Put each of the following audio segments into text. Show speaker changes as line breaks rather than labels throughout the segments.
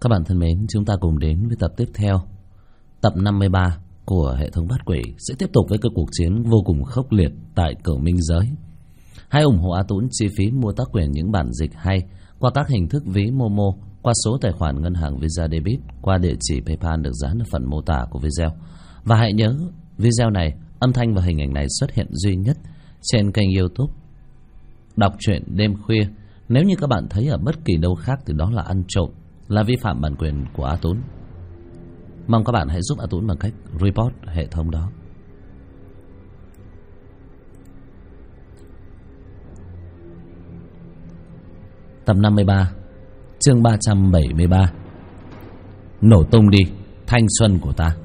Các bạn thân mến, chúng ta cùng đến với tập tiếp theo. Tập 53 của hệ thống Bát Quỷ sẽ tiếp tục với cái cuộc chiến vô cùng khốc liệt tại Cửu Minh Giới. Hãy ủng hộ A Tũng chi phí mua tác quyền những bản dịch hay qua các hình thức ví Momo, qua số tài khoản ngân hàng Visa Debit, qua địa chỉ PayPal được dán ở phần mô tả của video. Và hãy nhớ, video này, âm thanh và hình ảnh này xuất hiện duy nhất trên kênh YouTube Đọc truyện đêm khuya. Nếu như các bạn thấy ở bất kỳ đâu khác thì đó là ăn trộm, là vi phạm bản quyền của A Tũng. Mong các bạn hãy giúp A Tũng bằng cách report hệ thống đó. Tập 53, chương 373. Nổ tung đi, thanh xuân của ta.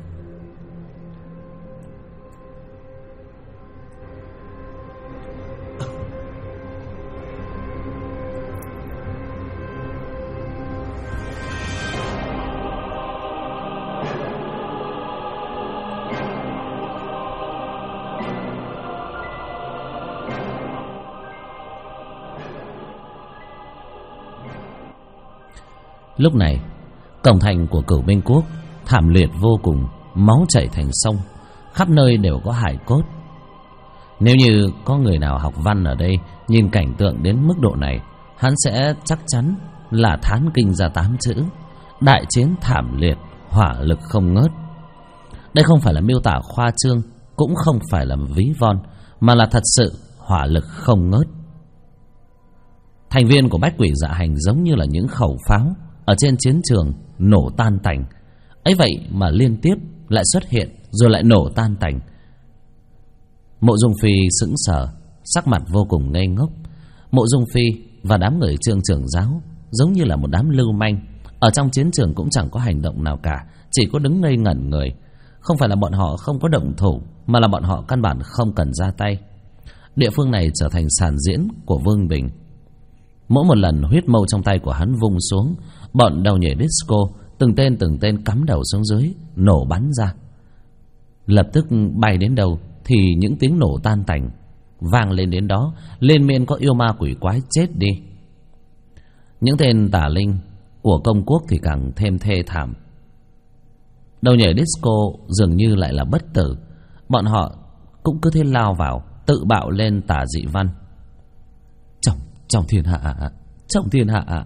Lúc này, cổng thành của Cửu Minh Quốc thảm liệt vô cùng, máu chảy thành sông, khắp nơi đều có hài cốt. Nếu như có người nào học văn ở đây nhìn cảnh tượng đến mức độ này, hắn sẽ chắc chắn là thán kinh ra 8 chữ: đại chiến thảm liệt, hỏa lực không ngớt. Đây không phải là miêu tả khoa trương, cũng không phải là ví von, mà là thật sự hỏa lực không ngớt. Thành viên của Bách Quỷ Dạ Hành giống như là những khẩu pháo ở trên chiến trường nổ tan tành. Ấy vậy mà liên tiếp lại xuất hiện rồi lại nổ tan tành. Mộ Dung Phi sững sờ, sắc mặt vô cùng ngây ngốc. Mộ Dung Phi và đám người Trương trưởng giáo giống như là một đám lưu manh, ở trong chiến trường cũng chẳng có hành động nào cả, chỉ có đứng ngây ngẩn người. Không phải là bọn họ không có động thủ, mà là bọn họ căn bản không cần ra tay. Địa phương này trở thành sàn diễn của Vương Bình. Mỗi một lần huyết mâu trong tay của hắn vung xuống, bọn đầu nhảy disco từng tên cắm đầu xuống dưới, nổ bắn ra. Lập tức bay đến đâu thì những tiếng nổ tan tành vang lên đến đó, lên miên có yêu ma quỷ quái chết đi. Những tên tà linh của công quốc thì càng thêm thê thảm. Đầu nhảy disco dường như lại là bất tử, bọn họ cũng cứ thế lao vào, tự bạo lên tà dị văn. Trong thiên hạ.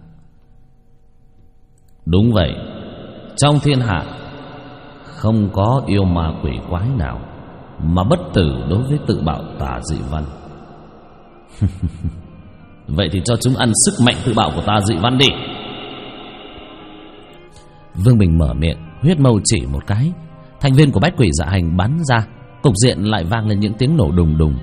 Đúng vậy, trong thiên hạ không có yêu ma quỷ quái nào mà bất tử đối với tự bạo tà dị văn. Vậy thì cho chúng ăn sức mạnh tự bạo của tà dị văn đi. Vương Bình mở miệng, huyết mâu chỉ một cái, thành viên của Bách Quỷ Dạ Hành bắn ra, cục diện lại vang lên những tiếng nổ đùng đùng.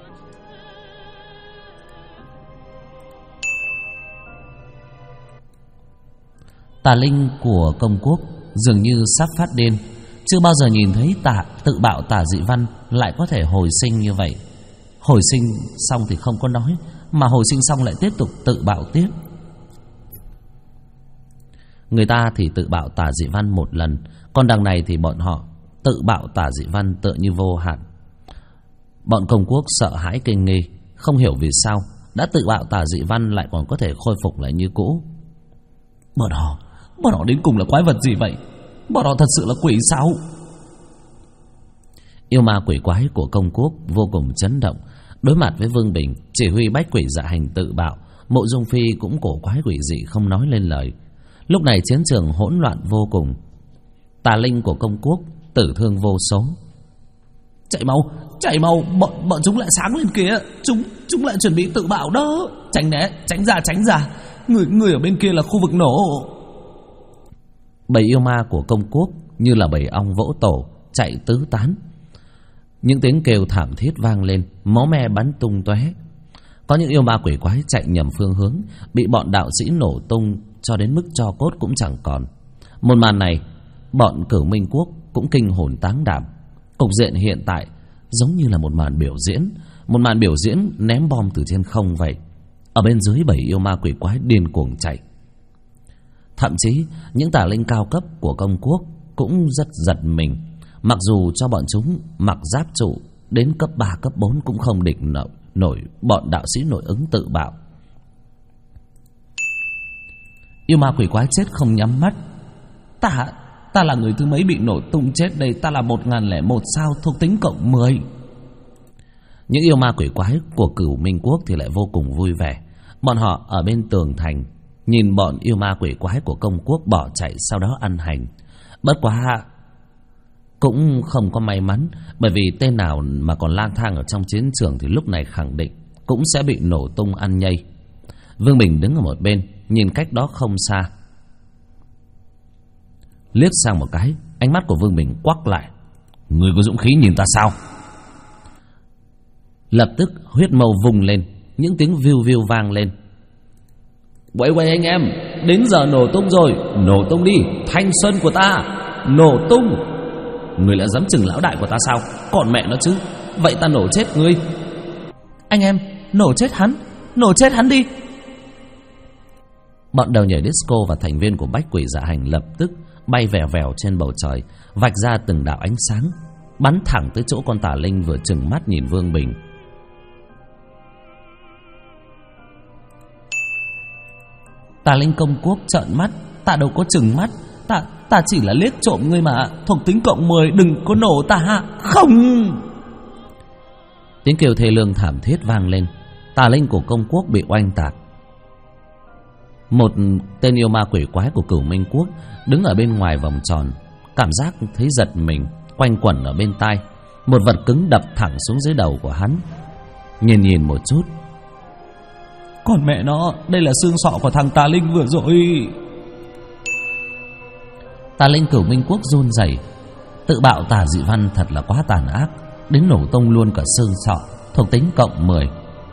Tà linh của công quốc dường như sắp phát điên, chưa bao giờ nhìn thấy tự bạo tà dị văn lại có thể hồi sinh như vậy. Hồi sinh xong thì không có nói, mà hồi sinh xong lại tiếp tục tự bạo tiếp. Người ta thì tự bạo tà dị văn một lần, còn đằng này thì bọn họ tự bạo tà dị văn tựa như vô hạn. Bọn công quốc sợ hãi kinh nghi, không hiểu vì sao đã tự bạo tà dị văn lại còn có thể khôi phục lại như cũ. Bọn họ đến cùng là quái vật gì vậy? Bọn họ thật sự là quỷ sao? Yêu ma quỷ quái của công quốc vô cùng chấn động. Đối mặt với Vương Bình chỉ huy Bách Quỷ Dạ Hành tự bạo, Mộ Dung Phi cũng cổ quái quỷ dị không nói lên lời. Lúc này chiến trường hỗn loạn vô cùng. Tà linh của công quốc tử thương vô số. Chạy mau, bọn chúng lại sáng lên kìa. Chúng lại chuẩn bị tự bạo đó. Tránh né, tránh ra. Người ở bên kia là khu vực nổ. Bầy yêu ma của công quốc như là bầy ong vỗ tổ, chạy tứ tán. Những tiếng kêu thảm thiết vang lên, máu me bắn tung tóe. Có những yêu ma quỷ quái chạy nhầm phương hướng, bị bọn đạo sĩ nổ tung cho đến mức tro cốt cũng chẳng còn. Một màn này, bọn Cửu Minh Quốc cũng kinh hồn táng đảm. Cục diện hiện tại giống như là một màn biểu diễn ném bom từ trên không vậy. Ở bên dưới bầy yêu ma quỷ quái điên cuồng chạy. Thậm chí những tà linh cao cấp của công quốc cũng rất giật mình. Mặc dù cho bọn chúng mặc giáp trụ đến cấp 3, cấp 4 cũng không địch nổi bọn đạo sĩ nội ứng tự bạo. Yêu ma quỷ quái chết không nhắm mắt, Ta là người thứ mấy bị nổ tung chết đây. Ta là 1001 sao, thuộc tính cộng 10. Những yêu ma quỷ quái của Cửu Minh Quốc thì lại vô cùng vui vẻ. Bọn họ ở bên tường thành nhìn bọn yêu ma quỷ quái của công quốc bỏ chạy, sau đó ăn hành. Bất quá cũng không có may mắn, bởi vì tên nào mà còn lang thang ở trong chiến trường thì lúc này khẳng định cũng sẽ bị nổ tung ăn nhây. Vương Bình đứng ở một bên nhìn cách đó không xa, liếc sang một cái, ánh mắt của Vương Bình quắc lại. Người có dũng khí nhìn ta sao? Lập tức huyết mâu vùng lên, những tiếng viu viu vang lên. Quay anh em, đến giờ nổ tung rồi. Nổ tung đi, thanh xuân của ta. Nổ tung. Người lại dám chừng lão đại của ta sao? Còn mẹ nó chứ. Vậy ta nổ chết ngươi. Anh em, nổ chết hắn. Nổ chết hắn đi. Bọn đầu nhảy disco và thành viên của Bách Quỷ Dạ Hành lập tức bay vèo vèo trên bầu trời, vạch ra từng đạo ánh sáng, bắn thẳng tới chỗ con tà linh vừa trừng mắt nhìn Vương Bình. Tà linh công quốc trợn mắt. Ta đâu có trừng mắt. Ta chỉ là liếc trộm ngươi mà. Thuộc tính cộng 10, đừng có nổ ta hạ. Không. Tiếng kêu thê lương thảm thiết vang lên. Tà linh của công quốc bị oanh tạc. Một tên yêu ma quỷ quái của Cửu Minh Quốc đứng ở bên ngoài vòng tròn, cảm giác thấy giật mình, quanh quẩn ở bên tai. Một vật cứng đập thẳng xuống dưới đầu của hắn. Nhìn một chút, còn mẹ nó, đây là xương sọ của thằng tà linh vừa rồi. Tà linh Cửu Minh Quốc run rẩy, tự bạo tà dị văn thật là quá tàn ác, đến nổ tung luôn cả xương sọ, thuộc tính cộng 10.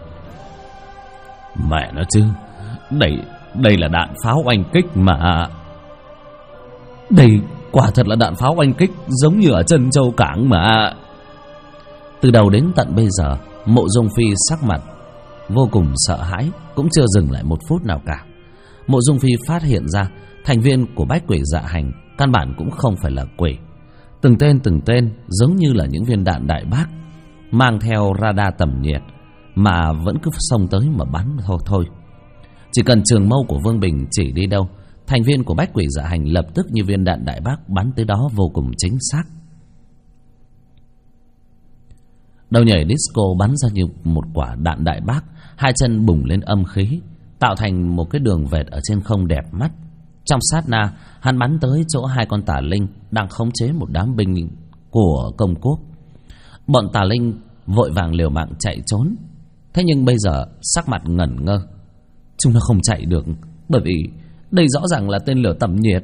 Mẹ nó chứ, đây là đạn pháo oanh kích mà. Đây quả thật là đạn pháo oanh kích, giống như ở Trân Châu Cảng mà. Từ đầu đến tận bây giờ, Mộ Dung Phi sắc mặt vô cùng sợ hãi, cũng chưa dừng lại một phút nào cả. Mộ Dung Phi phát hiện ra thành viên của Bách Quỷ Dạ Hành căn bản cũng không phải là quỷ. Từng tên giống như là những viên đạn đại bác, mang theo radar tầm nhiệt mà vẫn cứ xông tới mà bắn thôi. Chỉ cần trường mâu của Vương Bình chỉ đi đâu, thành viên của Bách Quỷ Dạ Hành lập tức như viên đạn đại bác bắn tới đó vô cùng chính xác. Đầu nhảy disco bắn ra như một quả đạn đại bác, hai chân bùng lên âm khí, tạo thành một cái đường vệt ở trên không đẹp mắt. Trong sát na, hắn bắn tới chỗ hai con tà linh đang khống chế một đám binh của công quốc. Bọn tà linh vội vàng liều mạng chạy trốn. Thế nhưng bây giờ sắc mặt ngẩn ngơ. Chúng nó không chạy được, bởi vì đây rõ ràng là tên lửa tầm nhiệt.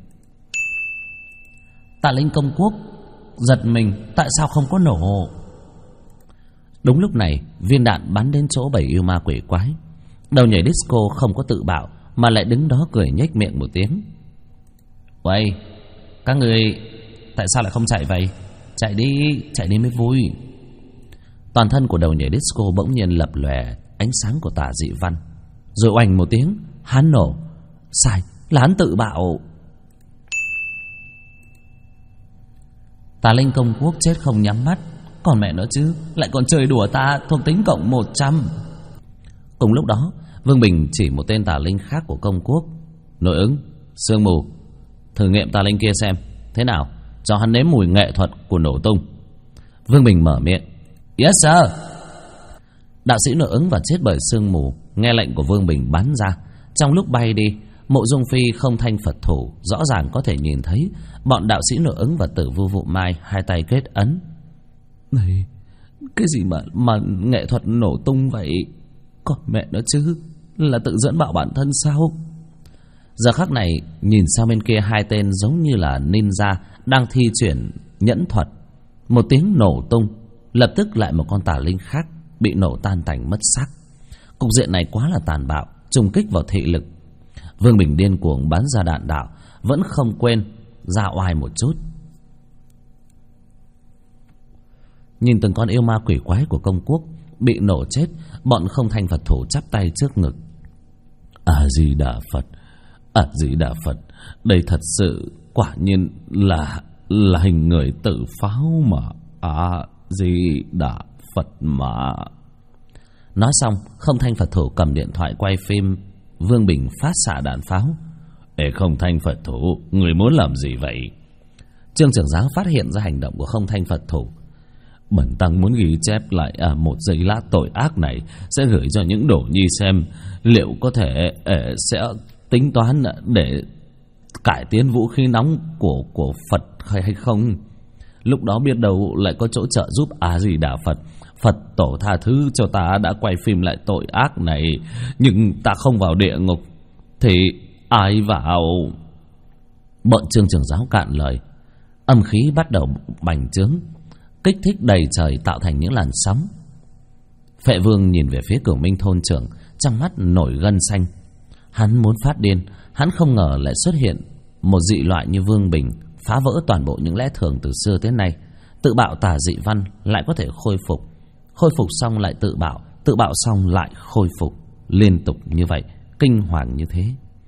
Tà linh công quốc giật mình, tại sao không có nổ? Đúng lúc này, viên đạn bắn đến chỗ 7 yêu ma quỷ quái. Đầu nhảy disco không có tự bạo, mà lại đứng đó cười nhếch miệng một tiếng. Uầy, các người tại sao lại không chạy vậy? Chạy đi mới vui. Toàn thân của đầu nhảy disco bỗng nhiên lập lòe ánh sáng của tà dị văn. Rồi oanh một tiếng, hắn nổ. Sai, là hắn tự bạo. Tà linh công quốc chết không nhắm mắt. Còn mẹ nó chứ, lại còn chơi đùa ta, thuộc tính cộng 100. Cùng lúc đó, Vương Bình chỉ một tên tà linh khác của công quốc. Nội ứng, sương mù, thử nghiệm tà linh kia xem thế nào, cho hắn nếm mùi nghệ thuật của nổ tung. Vương Bình mở miệng. Yes sir. Đạo sĩ nội ứng và chết bởi sương mù nghe lệnh của Vương Bình bắn ra. Trong lúc bay đi, Mộ Dung Phi không thanh Phật thủ, rõ ràng có thể nhìn thấy bọn đạo sĩ nội ứng và Tử Vu Vụ Mai hai tay kết ấn. Này, cái gì mà nghệ thuật nổ tung vậy? Còn mẹ nó chứ, là tự dẫn bạo bản thân sao? Giờ khắc này, nhìn sang bên kia hai tên giống như là ninja đang thi triển nhẫn thuật. Một tiếng nổ tung, lập tức lại một con tà linh khác bị nổ tan tành mất xác. Cục diện này quá là tàn bạo, trùng kích vào thị lực. Vương Bình điên cuồng bắn ra đạn đạo, vẫn không quên ra oai một chút. Nhìn từng con yêu ma quỷ quái của công quốc bị nổ chết, bọn không thanh Phật thủ chắp tay trước ngực. A-di-đà Phật, A-di-đà Phật, đây thật sự quả nhiên là hình người tự pháo mà. A-di-đà Phật mà. Nói xong, không thanh Phật thủ cầm điện thoại quay phim Vương Bình phát xạ đạn pháo. Không Thanh Phật thủ, người muốn làm gì vậy? Trương trưởng giáo phát hiện ra hành động của Không Thanh Phật thủ. Bần tăng muốn ghi chép lại một giây lát tội ác này, sẽ gửi cho những đồ nhi xem liệu có thể sẽ tính toán để cải tiến vũ khí nóng của Phật hay không. Lúc đó biết đâu lại có chỗ trợ giúp A Di Đà Phật. Phật tổ tha thứ cho ta đã quay phim lại tội ác này, nhưng ta không vào địa ngục thì ai vào? Bọn Trương trưởng giáo cạn lời. Âm khí bắt đầu bành trướng, kích thích đầy trời, tạo thành những làn sóng. Phệ Vương nhìn về phía Cửu Minh thôn trưởng, trong mắt nổi gân xanh. Hắn muốn phát điên. Hắn không ngờ lại xuất hiện một dị loại như Vương Bình, phá vỡ toàn bộ những lẽ thường từ xưa tới nay. Tự bạo tà dị văn lại có thể khôi phục, khôi phục xong lại tự bạo xong lại khôi phục, liên tục như vậy, kinh hoàng như thế.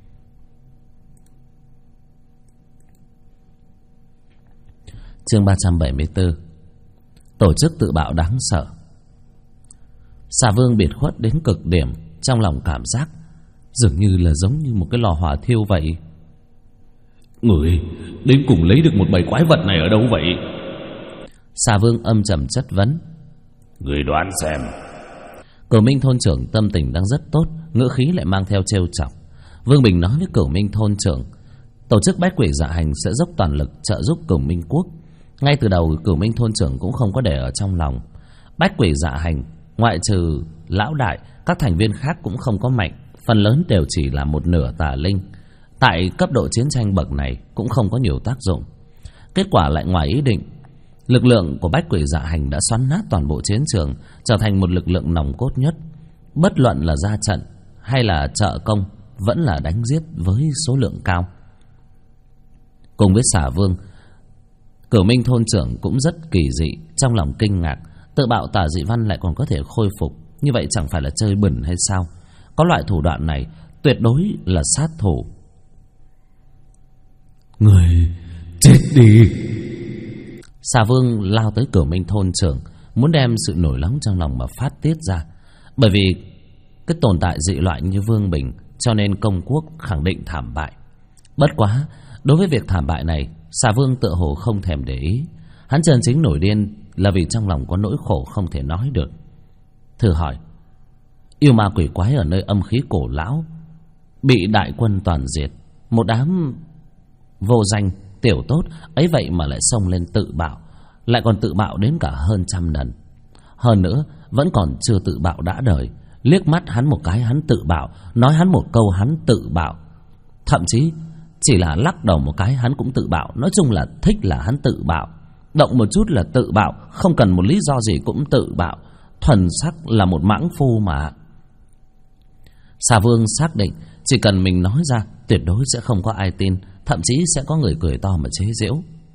Chương 374. Tổ chức tự bạo đáng sợ. Xà Vương biệt khuất đến cực điểm, trong lòng cảm giác dường như là giống như một cái lò hỏa thiêu vậy. Người đến cùng lấy được một bầy quái vật này ở đâu vậy? Xà Vương âm trầm chất vấn. Người đoán xem. Cửu Minh thôn trưởng tâm tình đang rất tốt, ngữ khí lại mang theo trêu chọc. Vương Bình nói với Cửu Minh thôn trưởng, tổ chức Bách Quỷ Dạ Hành sẽ dốc toàn lực trợ giúp Cửu Minh quốc. Ngay từ đầu Cửu Minh thôn trưởng cũng không có để ở trong lòng. Bách Quỷ Dạ Hành ngoại trừ lão đại, các thành viên khác cũng không có mạnh, phần lớn đều chỉ là một nửa tà linh. Tại cấp độ chiến tranh bậc này cũng không có nhiều tác dụng. Kết quả lại ngoài ý định. Lực lượng của Bách Quỷ Dạ Hành đã xoắn nát toàn bộ chiến trường, trở thành một lực lượng nòng cốt nhất. Bất luận là ra trận hay là trợ công, vẫn là đánh giết với số lượng cao. Cùng với Xà Vương, Cửu Minh thôn trưởng cũng rất kỳ dị, trong lòng kinh ngạc. Tự bạo tà dị văn lại còn có thể khôi phục, như vậy chẳng phải là chơi bẩn hay sao? Có loại thủ đoạn này tuyệt đối là sát thủ. Người chết đi! Xà Vương lao tới Cửu Minh thôn trưởng, muốn đem sự nổi nóng trong lòng mà phát tiết ra. Bởi vì cái tồn tại dị loại như Vương Bình, cho nên công quốc khẳng định thảm bại. Bất quá, đối với việc thảm bại này, Xà Vương tựa hồ không thèm để ý. Hắn chân chính nổi điên là vì trong lòng có nỗi khổ không thể nói được. Thử hỏi, yêu ma quỷ quái ở nơi âm khí cổ lão bị đại quân toàn diệt, một đám vô danh tiểu tốt ấy vậy mà lại xông lên tự bạo, lại còn tự bạo đến cả hơn 100 lần. Hơn nữa vẫn còn chưa tự bạo đã đời. Liếc mắt hắn một cái hắn tự bạo, nói hắn một câu hắn tự bạo, thậm chí chỉ là lắc đầu một cái hắn cũng tự bạo. Nói chung là thích là hắn tự bạo, động một chút là tự bạo, không cần một lý do gì cũng tự bạo, thuần sắc là một mãng phu mà. Xà Vương xác định chỉ cần mình nói ra tuyệt đối sẽ không có ai tin, thậm chí sẽ có người cười to mà chế giễu.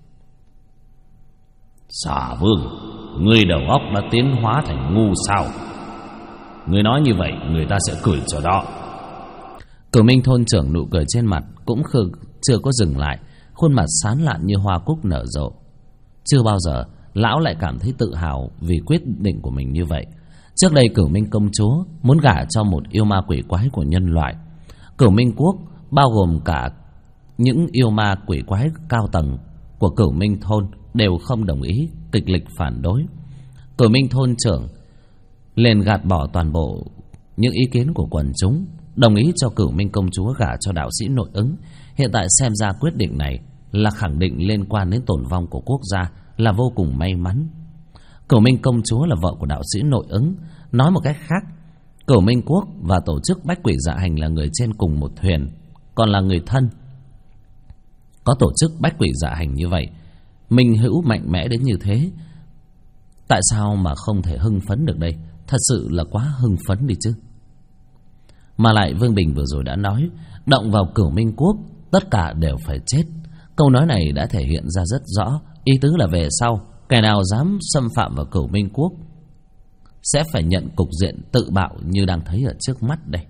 Xà Vương, ngươi đầu óc đã tiến hóa thành ngu sao? Ngươi nói như vậy người ta sẽ cười cho đó. Cửu Minh thôn trưởng nụ cười trên mặt cũng chưa có dừng lại, khuôn mặt sán lạn như hoa cúc nở rộ. Chưa bao giờ lão lại cảm thấy tự hào vì quyết định của mình như vậy. Trước đây Cửu Minh công chúa muốn gả cho một yêu ma quỷ quái của nhân loại. Cửu Minh quốc bao gồm cả những yêu ma quỷ quái cao tầng của Cửu Minh thôn đều không đồng ý, kịch liệt phản đối. Cửu Minh thôn trưởng liền gạt bỏ toàn bộ những ý kiến của quần chúng, đồng ý cho Cửu Minh công chúa gả cho đạo sĩ Nội Ứng. Hiện tại xem ra quyết định này là khẳng định liên quan đến tổn vong của quốc gia, là vô cùng may mắn. Cửu Minh công chúa là vợ của đạo sĩ Nội Ứng. Nói một cách khác, Cửu Minh quốc và tổ chức Bách Quỷ Dạ Hành là người trên cùng một thuyền, còn là người thân. Có tổ chức Bách Quỷ Dạ Hành như vậy, minh hữu mạnh mẽ đến như thế, tại sao mà không thể hưng phấn được đây? Thật sự là quá hưng phấn đi chứ. Mà lại Vương Bình vừa rồi đã nói, động vào Cửu Minh quốc tất cả đều phải chết. Câu nói này đã thể hiện ra rất rõ, ý tứ là về sau kẻ nào dám xâm phạm vào Cửu Minh quốc sẽ phải nhận cục diện tự bạo như đang thấy ở trước mắt đây.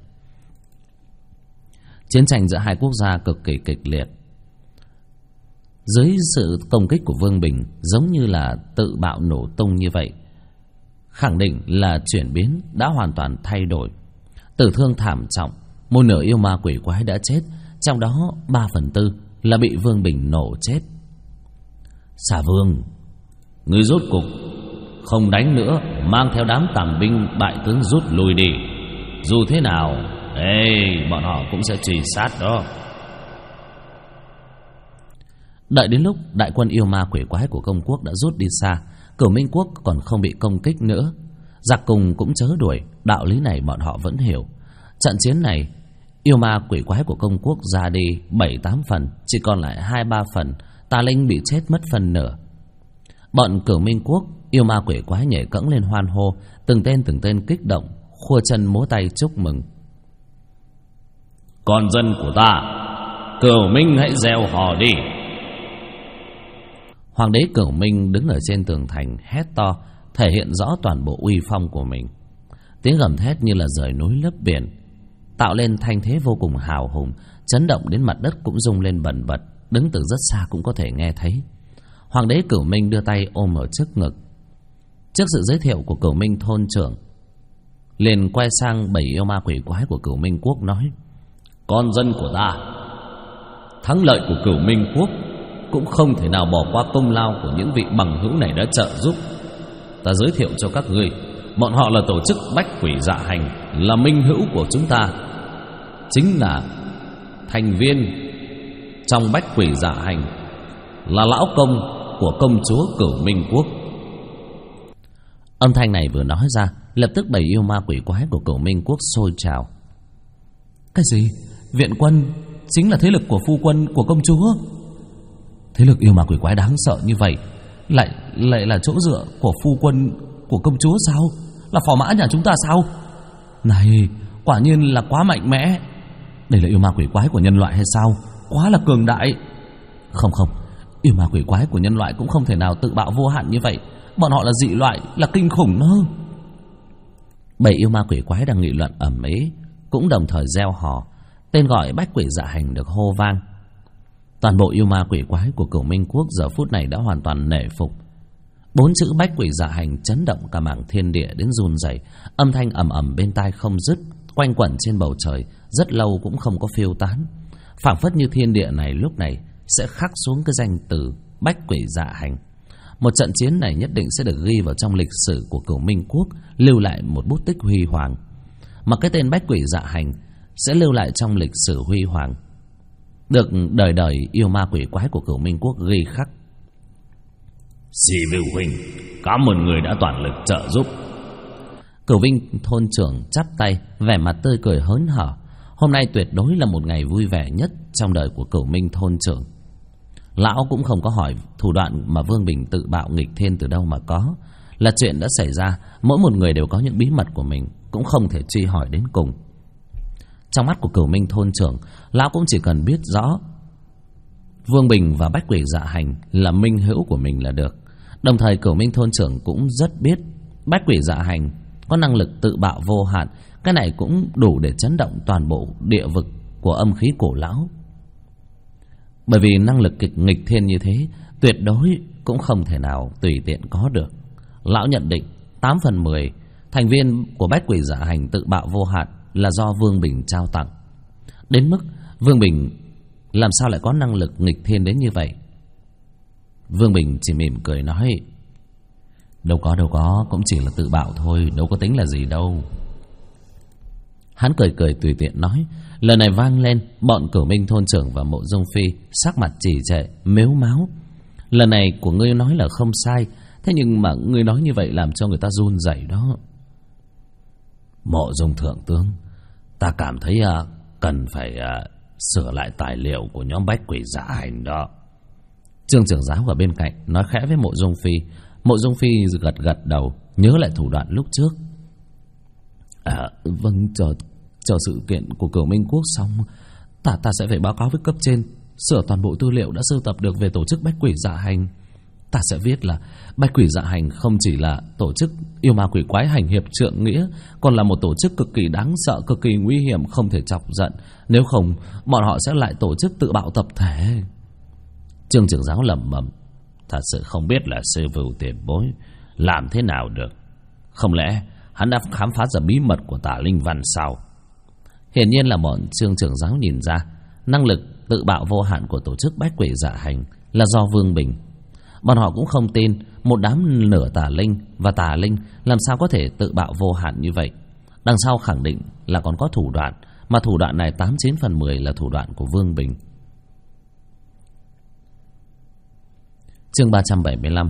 Chiến tranh giữa hai quốc gia cực kỳ kịch liệt. Dưới sự công kích của Vương Bình, giống như là tự bạo nổ tung như vậy, khẳng định là chuyển biến đã hoàn toàn thay đổi. Tử thương thảm trọng, một nửa yêu ma quỷ quái đã chết, trong đó 3/4 là bị Vương Bình nổ chết. Xà Vương, ngươi rốt cục không đánh nữa, mang theo đám tàng binh bại tướng rút lui đi. Dù thế nào, bọn họ cũng sẽ truy sát đó. Đợi đến lúc đại quân yêu ma quỷ quái của công quốc đã rút đi xa, Cửu Minh quốc còn không bị công kích nữa. Giặc cùng cũng chớ đuổi, đạo lý này bọn họ vẫn hiểu. Trận chiến này, yêu ma quỷ quái của công quốc ra đi 7-8 phần, chỉ còn lại 2-3 phần, tà linh bị chết mất phần nửa. Bọn Cửu Minh quốc, yêu ma quỷ quái nhảy cẫng lên hoan hô, từng tên kích động, khua chân múa tay chúc mừng. Con dân của ta, Cửu Minh hãy reo hò đi. Hoàng đế Cửu Minh đứng ở trên tường thành hét to, thể hiện rõ toàn bộ uy phong của mình. Tiếng gầm thét như là rời núi lấp biển, tạo lên thanh thế vô cùng hào hùng, chấn động đến mặt đất cũng rung lên bần bật, đứng từ rất xa cũng có thể nghe thấy. Hoàng đế Cửu Minh đưa tay ôm ở trước ngực. Trước sự giới thiệu của Cửu Minh thôn trưởng, liền quay sang 7 yêu ma quỷ quái của Cửu Minh quốc nói: Con dân của ta, thắng lợi của Cửu Minh quốc cũng không thể nào bỏ qua công lao của những vị bằng hữu này đã trợ giúp. Ta giới thiệu cho các ngươi, bọn họ là tổ chức Bách Quỷ Dạ Hành, là minh hữu của chúng ta, chính là thành viên trong Bách Quỷ Dạ Hành, là lão công của công chúa Cửu Minh quốc. Âm thanh này vừa nói ra, lập tức 7 yêu ma quỷ quái của Cửu Minh quốc sôi trào. Cái gì? Viện quân chính là thế lực của phu quân của công chúa? Thế lực yêu ma quỷ quái đáng sợ như vậy lại là chỗ dựa của phu quân của công chúa sao? Là phò mã nhà chúng ta sao? Này, quả nhiên là quá mạnh mẽ. Đây là yêu ma quỷ quái của nhân loại hay sao? Quá là cường đại. Không, yêu ma quỷ quái của nhân loại cũng không thể nào tự bạo vô hạn như vậy. Bọn họ là dị loại, là kinh khủng hơn. 7 yêu ma quỷ quái đang nghị luận ầm ĩ cũng đồng thời reo hò, tên gọi Bách Quỷ Dạ Hành được hô vang. Toàn bộ yêu ma quỷ quái của Cửu Minh quốc giờ phút này đã hoàn toàn nể phục. 4 chữ Bách Quỷ Dạ Hành chấn động cả mảng thiên địa đến run rẩy, âm thanh ầm ầm bên tai không dứt, quanh quẩn trên bầu trời rất lâu cũng không có phiêu tán, phảng phất như thiên địa này lúc này sẽ khắc xuống cái danh từ Bách Quỷ Dạ Hành. Một trận chiến này nhất định sẽ được ghi vào trong lịch sử của Cửu Minh quốc, lưu lại một bút tích huy hoàng. Mà cái tên Bách Quỷ Dạ Hành sẽ lưu lại trong lịch sử huy hoàng, được đời đời yêu ma quỷ quái của Cửu Minh quốc ghi khắc.
Dì Vưu huynh, cảm ơn người đã toàn lực trợ giúp.
Cửu Vinh thôn trưởng chắp tay, vẻ mặt tươi cười hớn hở. Hôm nay tuyệt đối là một ngày vui vẻ nhất trong đời của Cửu Minh thôn trưởng. Lão cũng không có hỏi thủ đoạn mà Vương Bình tự bạo nghịch thiên từ đâu mà có. Là chuyện đã xảy ra, mỗi một người đều có những bí mật của mình, cũng không thể truy hỏi đến cùng. Trong mắt của Cửu Minh thôn trưởng, lão cũng chỉ cần biết rõ Vương Bình và Bách Quỷ Dạ Hành là minh hữu của mình là được. Đồng thời Cửu Minh thôn trưởng cũng rất biết Bách Quỷ Dạ Hành có năng lực tự bạo vô hạn. Cái này cũng đủ để chấn động toàn bộ địa vực của âm khí cổ lão. Bởi vì năng lực nghịch thiên như thế tuyệt đối cũng không thể nào tùy tiện có được. Lão nhận định 8/10 thành viên của Bách Quỷ Dạ Hành tự bạo vô hạn là do Vương Bình trao tặng. Đến mức Vương Bình làm sao lại có năng lực nghịch thiên đến như vậy? Vương Bình chỉ mỉm cười nói: Đâu có, cũng chỉ là tự bạo thôi, đâu có tính là gì đâu. Hắn cười tùy tiện nói. Lời này vang lên, bọn Cửu Minh thôn trưởng và Mộ Dung Phi sắc mặt trì trệ, mếu máo. Lần này của ngươi nói là không sai, thế nhưng mà ngươi nói như vậy làm cho người ta run rẩy đó.
Mộ Dung thượng tướng, ta cảm thấy cần phải sửa lại tài liệu của nhóm Bách Quỷ Dạ Hành đó.
Trương trưởng giáo ở bên cạnh nói khẽ với Mộ Dung Phi. Mộ Dung Phi gật đầu, nhớ lại thủ đoạn lúc trước. Vâng, chờ sự kiện của Cửu Minh quốc xong, ta sẽ phải báo cáo với cấp trên, sửa toàn bộ tư liệu đã sưu tập được về tổ chức Bách Quỷ Dạ Hành. Ta sẽ viết là Bách Quỷ Dạ Hành không chỉ là tổ chức yêu ma quỷ quái hành hiệp trượng nghĩa, còn là một tổ chức cực kỳ đáng sợ, cực kỳ nguy hiểm, không thể chọc giận. Nếu không, bọn họ sẽ lại tổ chức tự bạo tập thể. Trương trưởng giáo lẩm bẩm:
Thật sự không biết là sư vưu tiền bối làm thế nào được. Không lẽ hắn đã khám phá ra bí mật của Tả Linh Văn sao?
Hiển nhiên là bọn Trương trưởng giáo nhìn ra năng lực tự bạo vô hạn của tổ chức Bách Quỷ Dạ Hành là do Vương Bình. Bọn họ cũng không tin một đám nửa tà linh và tà linh làm sao có thể tự bạo vô hạn như vậy. Đằng sau khẳng định là còn có thủ đoạn, mà thủ đoạn này 89 phần 10 là thủ đoạn của Vương Bình. Chương 375.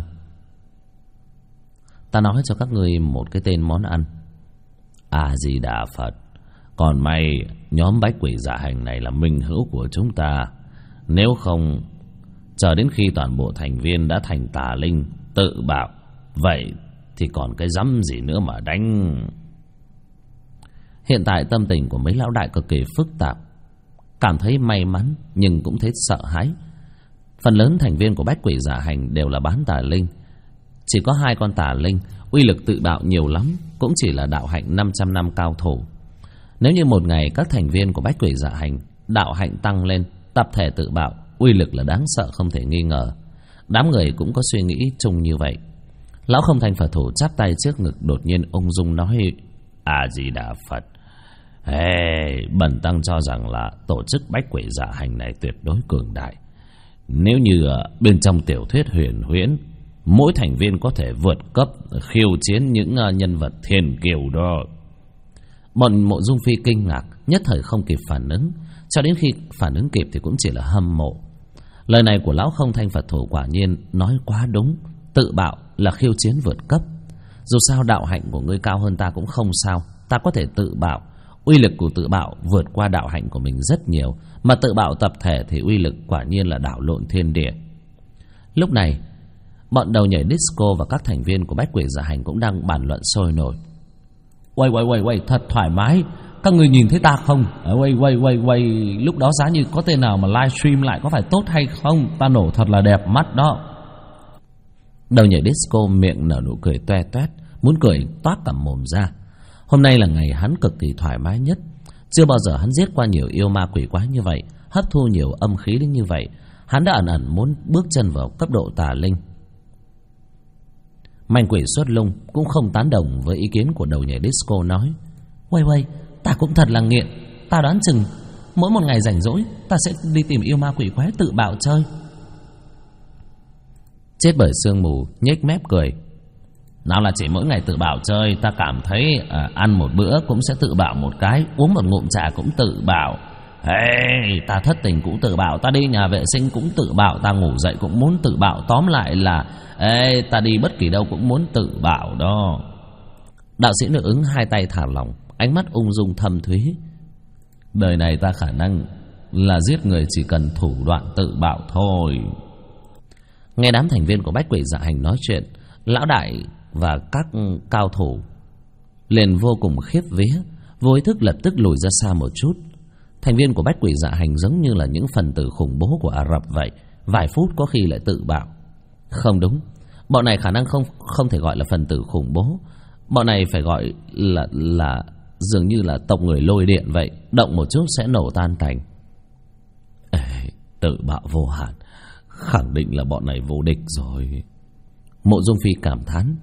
Ta nói cho các ngươi một cái tên món ăn. A-di-đà Phật. Còn may nhóm Bách Quỷ Dạ Hành này là minh hữu của chúng ta. Nếu không, chờ đến khi toàn bộ thành viên đã thành tà linh tự bạo, vậy thì còn cái dám gì nữa mà đánh. Hiện tại tâm tình của mấy lão đại cực kỳ phức tạp, cảm thấy may mắn nhưng cũng thấy sợ hãi. Phần lớn thành viên của Bách Quỷ Dạ Hành đều là bán tà linh. Chỉ có 2 con tà linh uy lực tự bạo nhiều lắm cũng chỉ là đạo hạnh 500 năm cao thủ. Nếu như một ngày các thành viên của Bách Quỷ Dạ Hành đạo hạnh tăng lên, tập thể tự bạo, uy lực là đáng sợ không thể nghi ngờ. Đám người cũng có suy nghĩ chung như vậy. Lão Không Thành Phật thủ chắp tay trước ngực, đột nhiên ung dung nói: A-di-đà Phật. Bần tăng cho rằng là tổ chức Bách Quỷ Dạ Hành này tuyệt đối cường đại. Nếu như bên trong tiểu thuyết huyền huyễn, mỗi thành viên có thể vượt cấp khiêu chiến những nhân vật thiên kiều đó. Bọn Mộ Dung Phi kinh ngạc, nhất thời không kịp phản ứng. Cho đến khi phản ứng kịp thì cũng chỉ là hâm mộ. Lời này của Lão Không Thanh Phật thủ quả nhiên nói quá đúng. Tự bạo là khiêu chiến vượt cấp. Dù sao đạo hạnh của ngươi cao hơn ta cũng không sao, ta có thể tự bạo. Uy lực của tự bạo vượt qua đạo hạnh của mình rất nhiều, mà tự bạo tập thể thì uy lực quả nhiên là đảo lộn thiên địa. Lúc này bọn đầu nhảy disco và các thành viên của Bách Quỷ Dạ Hành cũng đang bàn luận sôi nổi. Quay, thật thoải mái. Các người nhìn thấy ta không? Quay, lúc đó giá như có tên nào mà livestream lại có phải tốt hay không? Ta nổ thật là đẹp mắt đó. Đầu nhảy disco miệng nở nụ cười toe toét, muốn cười toát cả mồm ra. Hôm nay là ngày hắn cực kỳ thoải mái nhất. Chưa bao giờ hắn giết qua nhiều yêu ma quỷ quái như vậy, hấp thu nhiều âm khí đến như vậy. Hắn đã ẩn muốn bước chân vào cấp độ tà linh. Manh quỷ xuất lung cũng không tán đồng với ý kiến của đầu nhảy disco, nói: Quay, ta cũng thật là nghiện. Ta đoán chừng mỗi một ngày rảnh rỗi ta sẽ đi tìm yêu ma quỷ quái tự bạo chơi. Chết bởi sương mù nhếch mép cười: Nào là chỉ mỗi ngày tự bạo chơi, ta cảm thấy ăn một bữa cũng sẽ tự bạo một cái, uống một ngụm trà cũng tự bạo. Ta thất tình cũng tự bạo, ta đi nhà vệ sinh cũng tự bạo, ta ngủ dậy cũng muốn tự bạo. Tóm lại là ta đi bất kỳ đâu cũng muốn tự bạo đó. Đạo sĩ nữ ứng hai tay thả lỏng, ánh mắt ung dung thâm thúy: Đời này ta khả năng là giết người chỉ cần thủ đoạn tự bạo thôi. Nghe đám thành viên của Bách Quỷ Dạ Hành nói chuyện, lão đại và các cao thủ liền vô cùng khiếp vía, vô ý thức lập tức lùi ra xa một chút. Thành viên của Bách Quỷ Dạ Hành giống như là những phần tử khủng bố của Ả Rập vậy, vài phút có khi lại tự bạo. Không đúng, bọn này khả năng không thể gọi là phần tử khủng bố. Bọn này phải gọi là dường như là tộc người lôi điện vậy, động một chút sẽ nổ tan tành. Tự bạo vô hạn, khẳng định là bọn này vô địch rồi. Mộ Dung Phi cảm thán.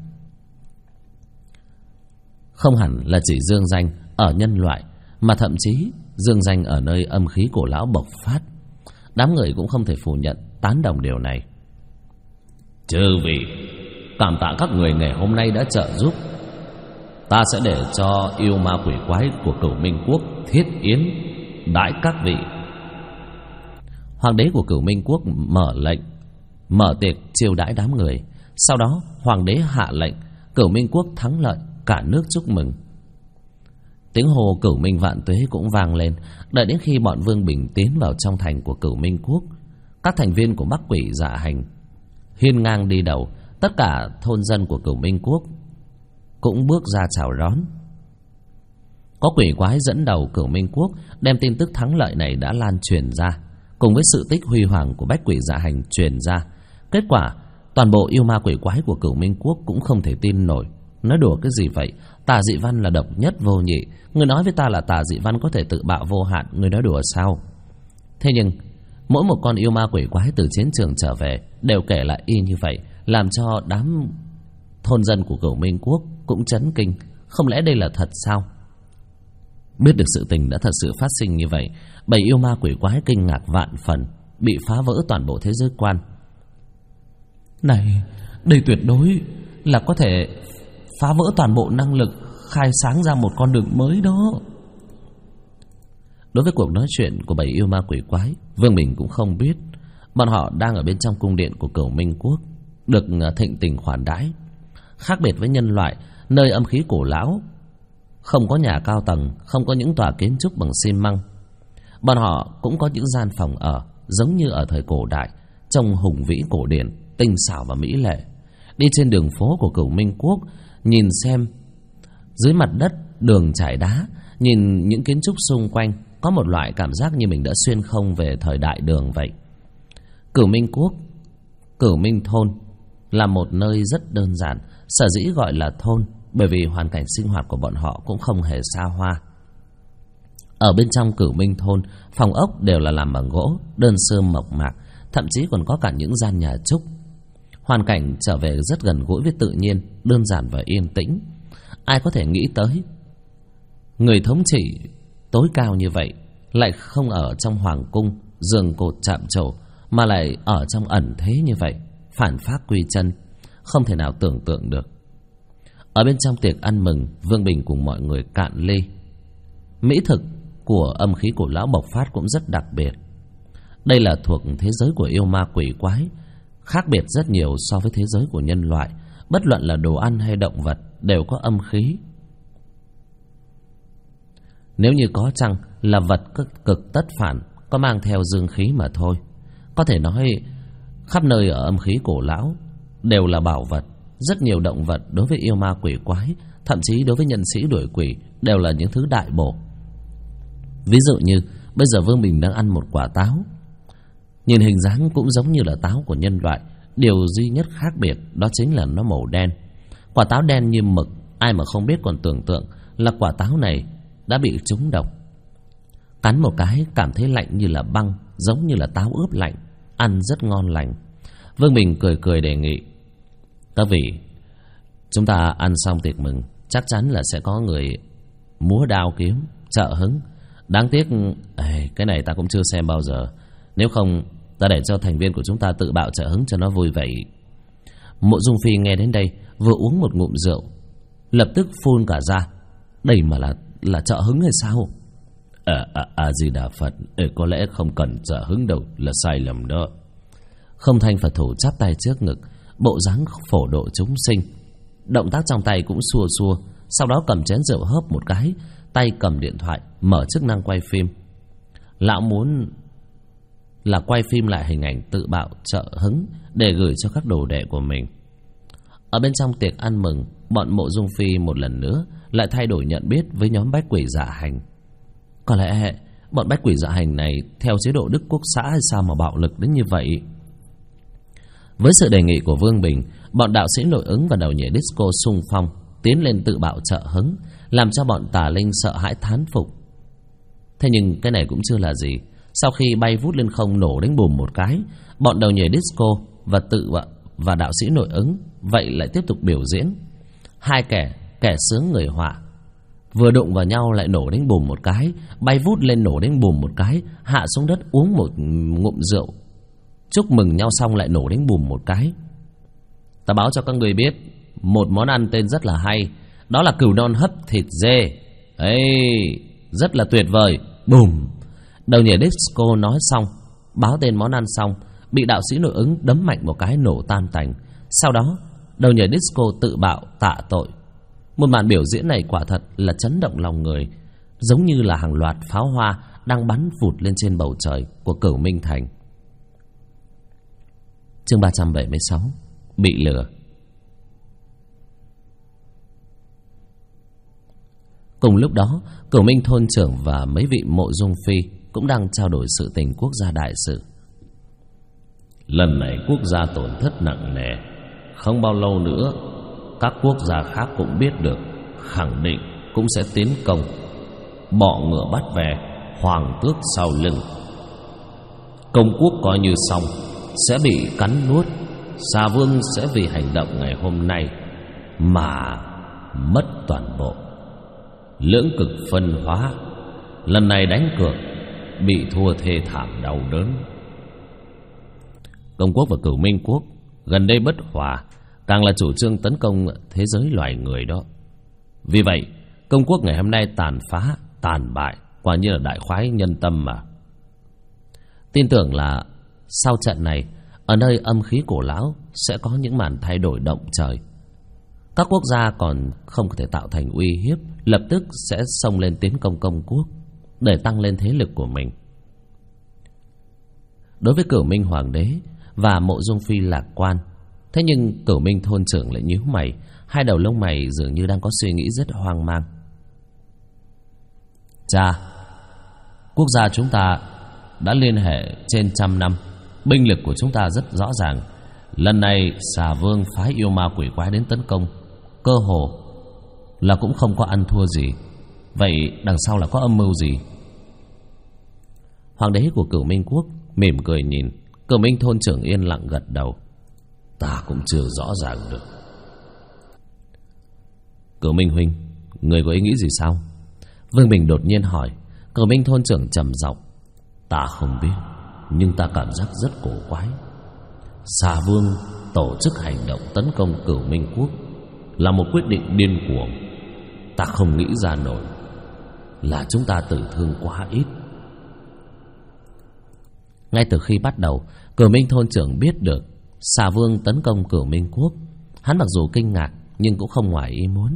Không hẳn là chỉ dương danh ở nhân loại, mà thậm chí dương danh ở nơi âm khí cổ lão bộc phát. Đám người cũng không thể phủ nhận, tán đồng điều này. Chư vị, cảm tạ các người ngày hôm nay đã trợ giúp. Ta sẽ để cho yêu ma quỷ quái của Cửu Minh Quốc thiết yến đãi các vị. Hoàng đế của Cửu Minh Quốc mở lệnh mở tiệc chiêu đãi đám người. Sau đó hoàng đế hạ lệnh Cửu Minh Quốc thắng lợi, cả nước chúc mừng. Tiếng hô Cửu Minh vạn tuế cũng vang lên. Đợi đến khi bọn Vương Bình tiến vào trong thành của Cửu Minh Quốc, các thành viên của Bắc Quỷ Dạ Hành hiên ngang đi đầu. Tất cả thôn dân của Cửu Minh Quốc cũng bước ra chào đón. Có quỷ quái dẫn đầu Cửu Minh Quốc đem tin tức thắng lợi này đã lan truyền ra, cùng với sự tích huy hoàng của Bách Quỷ Dạ Hành truyền ra. Kết quả toàn bộ yêu ma quỷ quái của Cửu Minh Quốc cũng không thể tin nổi. Nói đùa cái gì vậy? Tà dị văn là độc nhất vô nhị. Người nói với ta là tà dị văn có thể tự bạo vô hạn, người nói đùa sao? Thế nhưng mỗi một con yêu ma quỷ quái từ chiến trường trở về đều kể lại y như vậy, làm cho đám thôn dân của Cửu Minh Quốc cũng chấn kinh. Không lẽ đây là thật sao? Biết được sự tình đã thật sự phát sinh như vậy, bầy yêu ma quỷ quái kinh ngạc vạn phần, bị phá vỡ toàn bộ thế giới quan. Này, đây tuyệt đối là có thể phá vỡ toàn bộ năng lực, khai sáng ra một con đường mới đó. Đối với cuộc nói chuyện của bầy yêu ma quỷ quái, Vương Bình cũng không biết. Bọn họ đang ở bên trong cung điện của Cửu Minh Quốc, được thịnh tình khoản đãi. Khác biệt với nhân loại, nơi âm khí cổ lão, không có nhà cao tầng, không có những tòa kiến trúc bằng xi măng. Bọn họ cũng có những gian phòng ở giống như ở thời cổ đại, trông hùng vĩ cổ điển, tinh xảo và mỹ lệ. Đi trên đường phố của Cửu Minh Quốc, nhìn xem dưới mặt đất đường trải đá, nhìn những kiến trúc xung quanh, có một loại cảm giác như mình đã xuyên không về thời đại đường vậy. Cửu Minh Quốc, Cửu Minh Thôn là một nơi rất đơn giản. Sở dĩ gọi là thôn bởi vì hoàn cảnh sinh hoạt của bọn họ cũng không hề xa hoa. Ở bên trong Cửu Minh Thôn, phòng ốc đều là làm bằng gỗ, đơn sơ mộc mạc, thậm chí còn có cả những gian nhà trúc. Hoàn cảnh trở về rất gần gũi với tự nhiên, đơn giản và yên tĩnh. Ai có thể nghĩ tới người thống trị tối cao như vậy lại không ở trong hoàng cung giường cột chạm trổ, mà lại ở trong ẩn thế như vậy, phản phác quy chân, không thể nào tưởng tượng được. Ở bên trong tiệc ăn mừng, Vương Bình cùng mọi người cạn ly. Mỹ thực của âm khí cổ lão bộc phát cũng rất đặc biệt. Đây là thuộc thế giới của yêu ma quỷ quái, khác biệt rất nhiều so với thế giới của nhân loại. Bất luận là đồ ăn hay động vật đều có âm khí. Nếu như có chăng là vật cực tất phản, có mang theo dương khí mà thôi. Có thể nói khắp nơi ở âm khí cổ lão đều là bảo vật. Rất nhiều động vật đối với yêu ma quỷ quái, thậm chí đối với nhân sĩ đuổi quỷ, đều là những thứ đại bổ. Ví dụ như bây giờ Vương Bình đang ăn một quả táo, nhìn hình dáng cũng giống như là táo của nhân loại. Điều duy nhất khác biệt đó chính là nó màu đen. Quả táo đen như mực, ai mà không biết còn tưởng tượng là quả táo này đã bị trúng độc. Cắn một cái cảm thấy lạnh như là băng, giống như là táo ướp lạnh, ăn rất ngon lành. Vương Bình cười cười đề nghị: các vị, chúng ta ăn xong tiệc mừng, chắc chắn là sẽ có người múa đao kiếm, trợ hứng. Đáng tiếc cái này ta cũng chưa xem bao giờ. Nếu không ta để cho thành viên của chúng ta tự bạo trợ hứng cho nó vui vậy. Mộ Dung Phi nghe đến đây, vừa uống một ngụm rượu, lập tức phun cả ra. Đây mà là trợ hứng hay sao? A-di Đà Phật, có lẽ không cần trợ hứng đâu, là sai lầm đó. Không Thanh Phật thủ chắp tay trước ngực, bộ dáng phổ độ chúng sinh. Động tác trong tay cũng xua xua, sau đó cầm chén rượu hớp một cái, tay cầm điện thoại mở chức năng quay phim. Lão muốn là quay phim lại hình ảnh tự bạo trợ hứng để gửi cho các đồ đệ của mình. Ở bên trong tiệc ăn mừng, bọn Mộ Dung Phi một lần nữa lại thay đổi nhận biết với nhóm bách quỷ dạ hành. Có lẽ bọn bách quỷ dạ hành này theo chế độ Đức Quốc xã hay sao mà bạo lực đến như vậy? Với sự đề nghị của Vương Bình, bọn đạo sĩ nội ứng và đầu nhảy disco xung phong tiến lên tự bạo trợ hứng, làm cho bọn tà linh sợ hãi thán phục. Thế nhưng cái này cũng chưa là gì. Sau khi bay vút lên không nổ đánh bùm một cái, bọn đầu nhảy disco và đạo sĩ nội ứng vậy lại tiếp tục biểu diễn. Hai kẻ sướng người họa vừa đụng vào nhau lại nổ đánh bùm một cái, bay vút lên nổ đánh bùm một cái, hạ xuống đất uống một ngụm rượu, chúc mừng nhau xong lại nổ đánh bùm một cái. Ta báo cho các người biết một món ăn tên rất là hay, đó là cừu non hấp thịt dê. Rất là tuyệt vời. Bùm. Đầu nhảy disco nói xong, báo tên món ăn xong, bị đạo sĩ nội ứng đấm mạnh một cái nổ tan tành. Sau đó đầu nhảy disco tự bạo tạ tội. Một màn biểu diễn này quả thật là chấn động lòng người, giống như là hàng loạt pháo hoa đang bắn vụt lên trên bầu trời của Cửu Minh Thành. Chương 376: Bị lừa. Cùng lúc đó, Cửu Minh thôn trưởng và mấy vị Mộ Dung Phi cũng đang trao đổi sự tình quốc gia đại sự.
Lần này quốc gia tổn thất nặng nề, không bao lâu nữa các quốc gia khác cũng biết được, khẳng định cũng sẽ tiến công. Bọ ngựa bắt về, hoàng tước sau lưng. Công quốc coi như xong, sẽ bị cắn nuốt. Xà Vương sẽ vì hành động ngày hôm nay mà mất toàn bộ. Lưỡng cực phân hóa, lần này đánh cược bị thua thê thảm đau đớn. Công quốc và Cửu Minh quốc gần đây bất hòa, càng là chủ trương tấn công thế giới loài người đó. Vì vậy công quốc ngày hôm nay tàn phá, tàn bại, quả như là đại khoái nhân tâm mà. Tin tưởng là sau trận này, ở nơi âm khí cổ lão sẽ có những màn thay đổi động trời. Các quốc gia còn không có thể tạo thành uy hiếp, lập tức sẽ xông lên tiến công công quốc để tăng lên thế lực của mình. Đối với Cửu Minh Hoàng đế và Mộ Dung Phi lạc quan, thế nhưng Cửu Minh thôn trưởng lại nhíu mày, hai đầu lông mày dường như đang có suy nghĩ rất hoang mang. Cha, quốc gia chúng ta đã liên hệ trên 100 năm, binh lực của chúng ta rất rõ ràng. Lần này Xà Vương phái yêu ma quỷ quái đến tấn công, cơ hồ là cũng không có ăn thua gì. Vậy đằng sau là có âm mưu gì? Hoàng đế của Cửu Minh quốc mỉm cười nhìn Cửu Minh thôn trưởng, yên lặng gật đầu. Ta cũng chưa rõ ràng được. Cửu Minh huynh, người có ý nghĩ gì sao? Vương Bình đột nhiên hỏi. Cửu Minh thôn trưởng trầm giọng. Ta không biết, nhưng ta cảm giác rất cổ quái. Xà Vương tổ chức hành động tấn công Cửu Minh quốc là một quyết định điên cuồng. Ta không nghĩ ra nổi là chúng ta tử thương quá ít. Ngay từ khi bắt đầu, Cửu Minh thôn trưởng biết được Xà Vương tấn công Cửu Minh quốc, hắn mặc dù kinh ngạc nhưng cũng không ngoài ý muốn.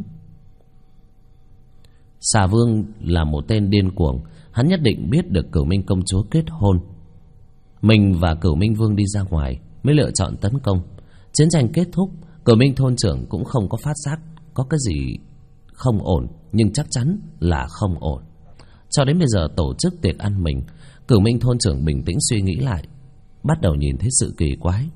Xà Vương là một tên điên cuồng, hắn nhất định biết được Cửu Minh công chúa kết hôn, mình và Cửu Minh vương đi ra ngoài mới lựa chọn tấn công. Chiến tranh kết thúc, Cửu Minh thôn trưởng cũng không có phát giác có cái gì không ổn, nhưng chắc chắn là không ổn. Cho đến bây giờ tổ chức tiệc ăn mừng, Cửu Minh thôn trưởng bình tĩnh suy nghĩ lại, bắt đầu nhìn thấy sự kỳ quái.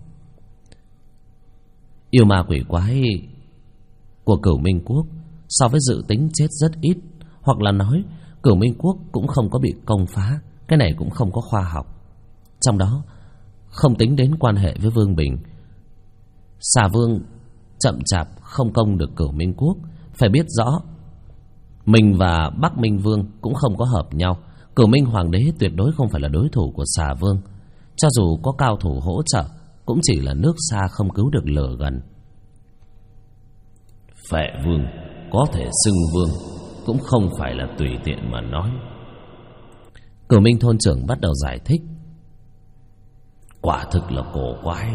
Yêu ma quỷ quái của Cửu Minh quốc so với dự tính chết rất ít, hoặc là nói Cửu Minh quốc cũng không có bị công phá. Cái này cũng không có khoa học. Trong đó không tính đến quan hệ với Vương Bình, Xà Vương chậm chạp không công được Cửu Minh quốc. Phải biết rõ, mình và Bắc Minh vương cũng không có hợp nhau. Cửu Minh hoàng đế tuyệt đối không phải là đối thủ của Xà Vương. Cho dù có cao thủ hỗ trợ, cũng chỉ là nước xa không cứu được lửa gần. Phệ vương có thể xưng vương, cũng không phải là tùy tiện mà nói.
Cửu Minh thôn trưởng bắt đầu giải thích.
Quả thực là cổ quái.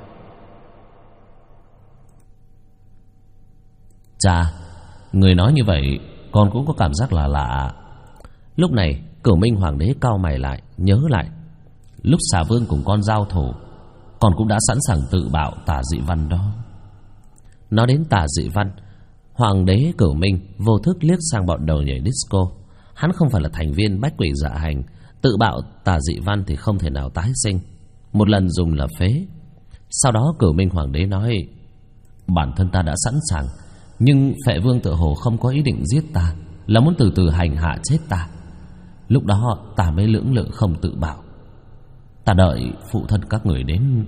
Cha, người nói như vậy con cũng có cảm giác là lạ. Lúc này Cửu Minh hoàng đế cau mày lại, nhớ lại lúc Xà Vương cùng con giao thủ, con cũng đã sẵn sàng tự bạo Tả Dị Văn đó. Nói đến Tả Dị Văn, hoàng đế Cửu Minh vô thức liếc sang bọn đầu nhảy disco. Hắn không phải là thành viên Bách Quỷ Dạ Hành, tự bạo Tả Dị Văn thì không thể nào tái sinh, một lần dùng là phế. Sau đó Cửu Minh hoàng đế nói, bản thân ta đã sẵn sàng, nhưng Phệ Vương tựa hồ không có ý định giết ta, là muốn từ từ hành hạ chết ta. Lúc đó ta mới lưỡng lự không tự bạo. Ta đợi phụ thân các người đến.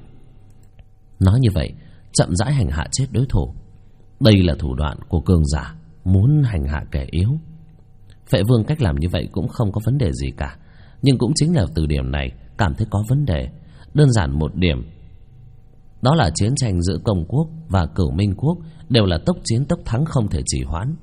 Nói như vậy, chậm rãi hành hạ chết đối thủ. Đây là thủ đoạn của cường giả muốn hành hạ kẻ yếu. Phệ Vương cách làm như vậy cũng không có vấn đề gì cả, nhưng cũng chính là từ điểm này cảm thấy có vấn đề. Đơn giản một điểm, đó là chiến tranh giữa công quốc và Cửu Minh quốc đều là tốc chiến tốc thắng, không thể trì hoãn.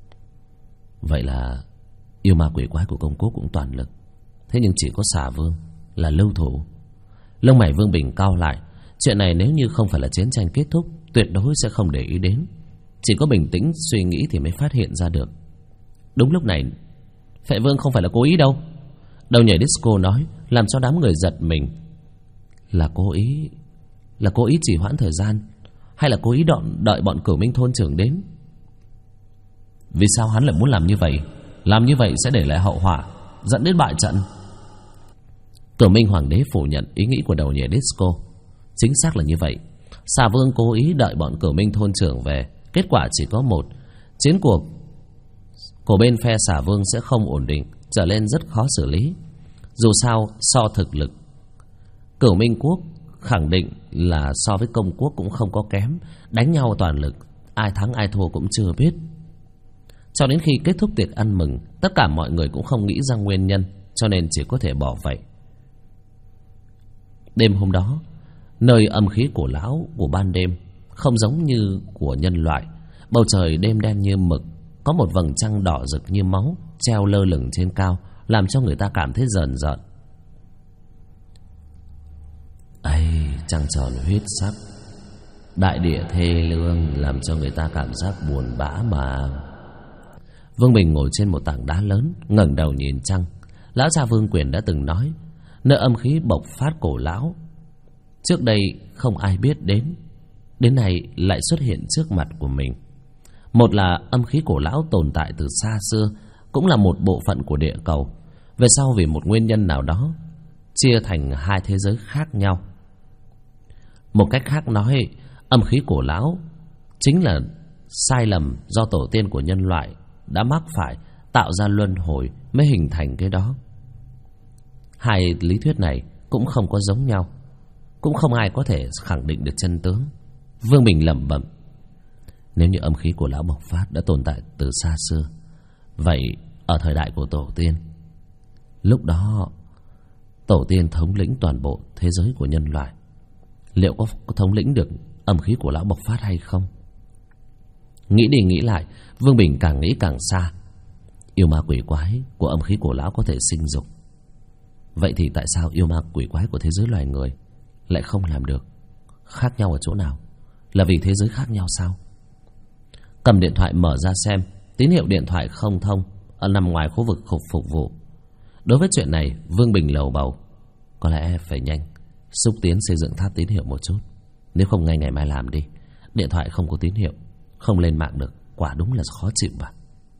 Vậy là yêu ma quỷ quái của công quốc cũng toàn lực, thế nhưng chỉ có Xà Vương là lưu thủ. Lông mày Vương Bình cau lại. Chuyện này nếu như không phải là chiến tranh kết thúc, tuyệt đối sẽ không để ý đến. Chỉ có bình tĩnh suy nghĩ thì mới phát hiện ra được. Đúng lúc này, Phệ Vương không phải là cố ý đâu. Đầu nhảy disco nói, làm cho đám người giật mình. Là cố ý? Là cố ý trì hoãn thời gian, hay là cố ý đợi bọn Cửu Minh thôn trưởng đến? Vì sao hắn lại muốn làm như vậy? Làm như vậy sẽ để lại hậu họa, dẫn đến bại trận. Cửu Minh hoàng đế phủ nhận ý nghĩ của đầu nhảy disco. Chính xác là như vậy. Xà Vương cố ý đợi bọn Cửu Minh thôn trưởng về. Kết quả chỉ có một, chiến cuộc của bên phe Xà Vương sẽ không ổn định, trở lên rất khó xử lý. Dù sao so thực lực, Cửu Minh quốc khẳng định là so với công quốc cũng không có kém. Đánh nhau toàn lực, ai thắng ai thua cũng chưa biết. Cho đến khi kết thúc tiệc ăn mừng, tất cả mọi người cũng không nghĩ ra nguyên nhân, cho nên chỉ có thể bỏ vậy. Đêm hôm đó, nơi âm khí cổ lão của ban đêm không giống như của nhân loại. Bầu trời đêm đen như mực, có một vầng trăng đỏ rực như máu treo lơ lửng trên cao, làm cho người ta cảm thấy rờn rợn. Ây, trăng tròn huyết sắc, đại địa thê lương, làm cho người ta cảm giác buồn bã mà. Vương Bình ngồi trên một tảng đá lớn, ngẩng đầu nhìn trăng. Lão cha Vương Quyền đã từng nói, nơi âm khí bộc phát cổ lão trước đây không ai biết đến nay lại xuất hiện trước mặt của mình. Một là âm khí cổ lão tồn tại từ xa xưa, cũng là một bộ phận của địa cầu. Về sau vì một nguyên nhân nào đó chia thành hai thế giới khác nhau. Một cách khác nói, âm khí cổ lão chính là sai lầm do tổ tiên của nhân loại đã mắc phải, tạo ra luân hồi mới hình thành cái đó. Hai lý thuyết này cũng không có giống nhau, cũng không ai có thể khẳng định được chân tướng. Vương Bình lẩm bẩm, nếu như âm khí của lão bộc phát đã tồn tại từ xa xưa, vậy ở thời đại của tổ tiên, lúc đó tổ tiên thống lĩnh toàn bộ thế giới của nhân loại, liệu có thống lĩnh được âm khí của lão bộc phát hay không? Nghĩ đi nghĩ lại, Vương Bình càng nghĩ càng xa. Yêu ma quỷ quái của âm khí của lão có thể sinh dục, vậy thì tại sao yêu ma quỷ quái của thế giới loài người lại không làm được? Khác nhau ở chỗ nào? Là vì thế giới khác nhau sao? Cầm điện thoại mở ra xem, tín hiệu điện thoại không thông, nằm ngoài khu vực phục vụ. Đối với chuyện này, Vương Bình lầu bầu, có lẽ phải nhanh xúc tiến xây dựng tháp tín hiệu một chút, nếu không ngay ngày mai làm đi. Điện thoại không có tín hiệu, không lên mạng được, quả đúng là khó chịu mà.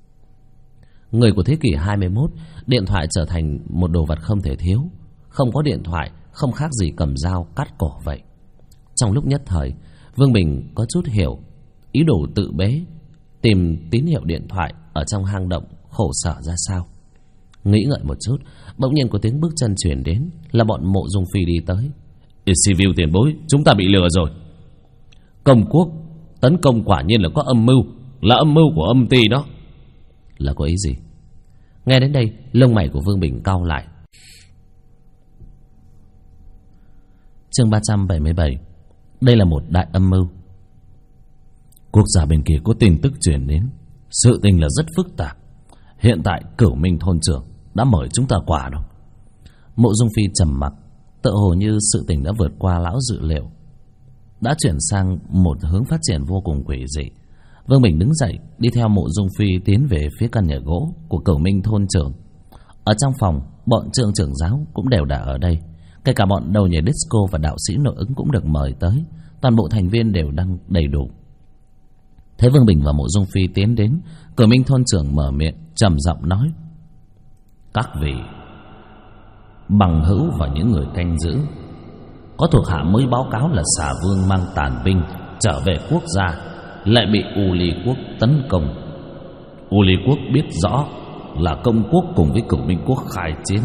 Người của thế kỷ 21, điện thoại trở thành một đồ vật không thể thiếu. Không có điện thoại không khác gì cầm dao cắt cổ vậy. Trong lúc nhất thời, Vương Bình có chút hiểu ý đồ tự bế, tìm tín hiệu điện thoại ở trong hang động khổ sở ra sao. Nghĩ ngợi một chút, bỗng nhiên có tiếng bước chân chuyển đến, là bọn Mộ Dung Phi đi tới.
Siêu tiền bối, chúng ta bị lừa rồi. Công quốc tấn công quả nhiên là có âm mưu, là âm mưu của âm ty đó.
Là có ý gì? Nghe đến đây, lông mày của Vương Bình cau lại. Chương 377. Đây là một đại âm mưu.
Quốc gia bên kia có tin tức truyền đến, sự tình là rất phức tạp. Hiện tại Cửu Minh thôn trưởng đã mời chúng ta qua đâu.
Mộ Dung Phi trầm mặc, tựa hồ như sự tình đã vượt qua lão dự liệu, đã chuyển sang một hướng phát triển vô cùng quỷ dị. Vương Bình đứng dậy, đi theo Mộ Dung Phi tiến về phía căn nhà gỗ của Cửu Minh thôn trưởng. Ở trong phòng, bọn trưởng giáo cũng đều đã ở đây, kể cả bọn đầu nhảy disco và đạo sĩ nội ứng cũng được mời tới. Toàn bộ thành viên đều đang đầy đủ. Thấy Vương Bình và Mộ Dung Phi tiến đến, Cửu Minh thôn trưởng mở miệng trầm giọng nói:
các vị bằng hữu và những người canh giữ, có thuộc hạ mới báo cáo là Xà Vương mang tàn binh trở về quốc gia, lại bị U Ly quốc tấn công. U Ly quốc biết rõ là công quốc cùng với Cửu Minh quốc khai chiến,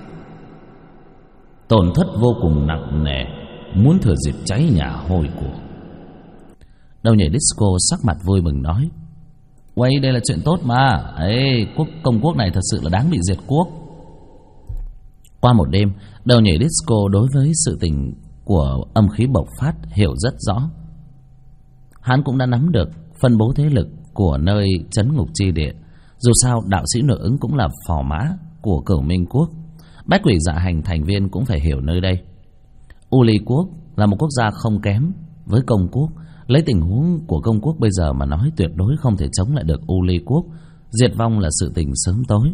tổn thất vô cùng nặng nề, muốn thừa dịp cháy nhà hôi của.
Đầu nhảy disco sắc mặt vui mừng nói: "Uầy, đây là chuyện tốt mà. Ấy, công quốc này thật sự là đáng bị diệt quốc." Qua một đêm, đầu nhảy disco đối với sự tình của âm khí bộc phát hiểu rất rõ. Hắn cũng đã nắm được phân bố thế lực của nơi trấn ngục chi địa. Dù sao, đạo sĩ nội ứng cũng là phò mã của Cửu Minh quốc, bách quỷ dạ hành thành viên cũng phải hiểu nơi đây. U Ly quốc là một quốc gia không kém với công quốc. Lấy tình huống của công quốc bây giờ mà nói, tuyệt đối không thể chống lại được U Ly quốc. Diệt vong là sự tình sớm tối.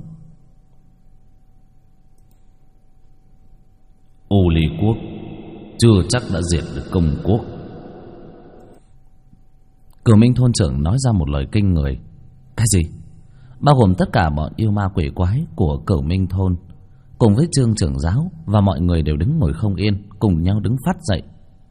U Ly quốc chưa chắc đã diệt được công quốc.
Cửu Minh thôn trưởng nói ra một lời kinh người. Cái gì? Bao gồm tất cả bọn yêu ma quỷ quái của Cửu Minh thôn, cùng với Trương trưởng giáo và mọi người đều đứng ngồi không yên, cùng nhau đứng phát dậy.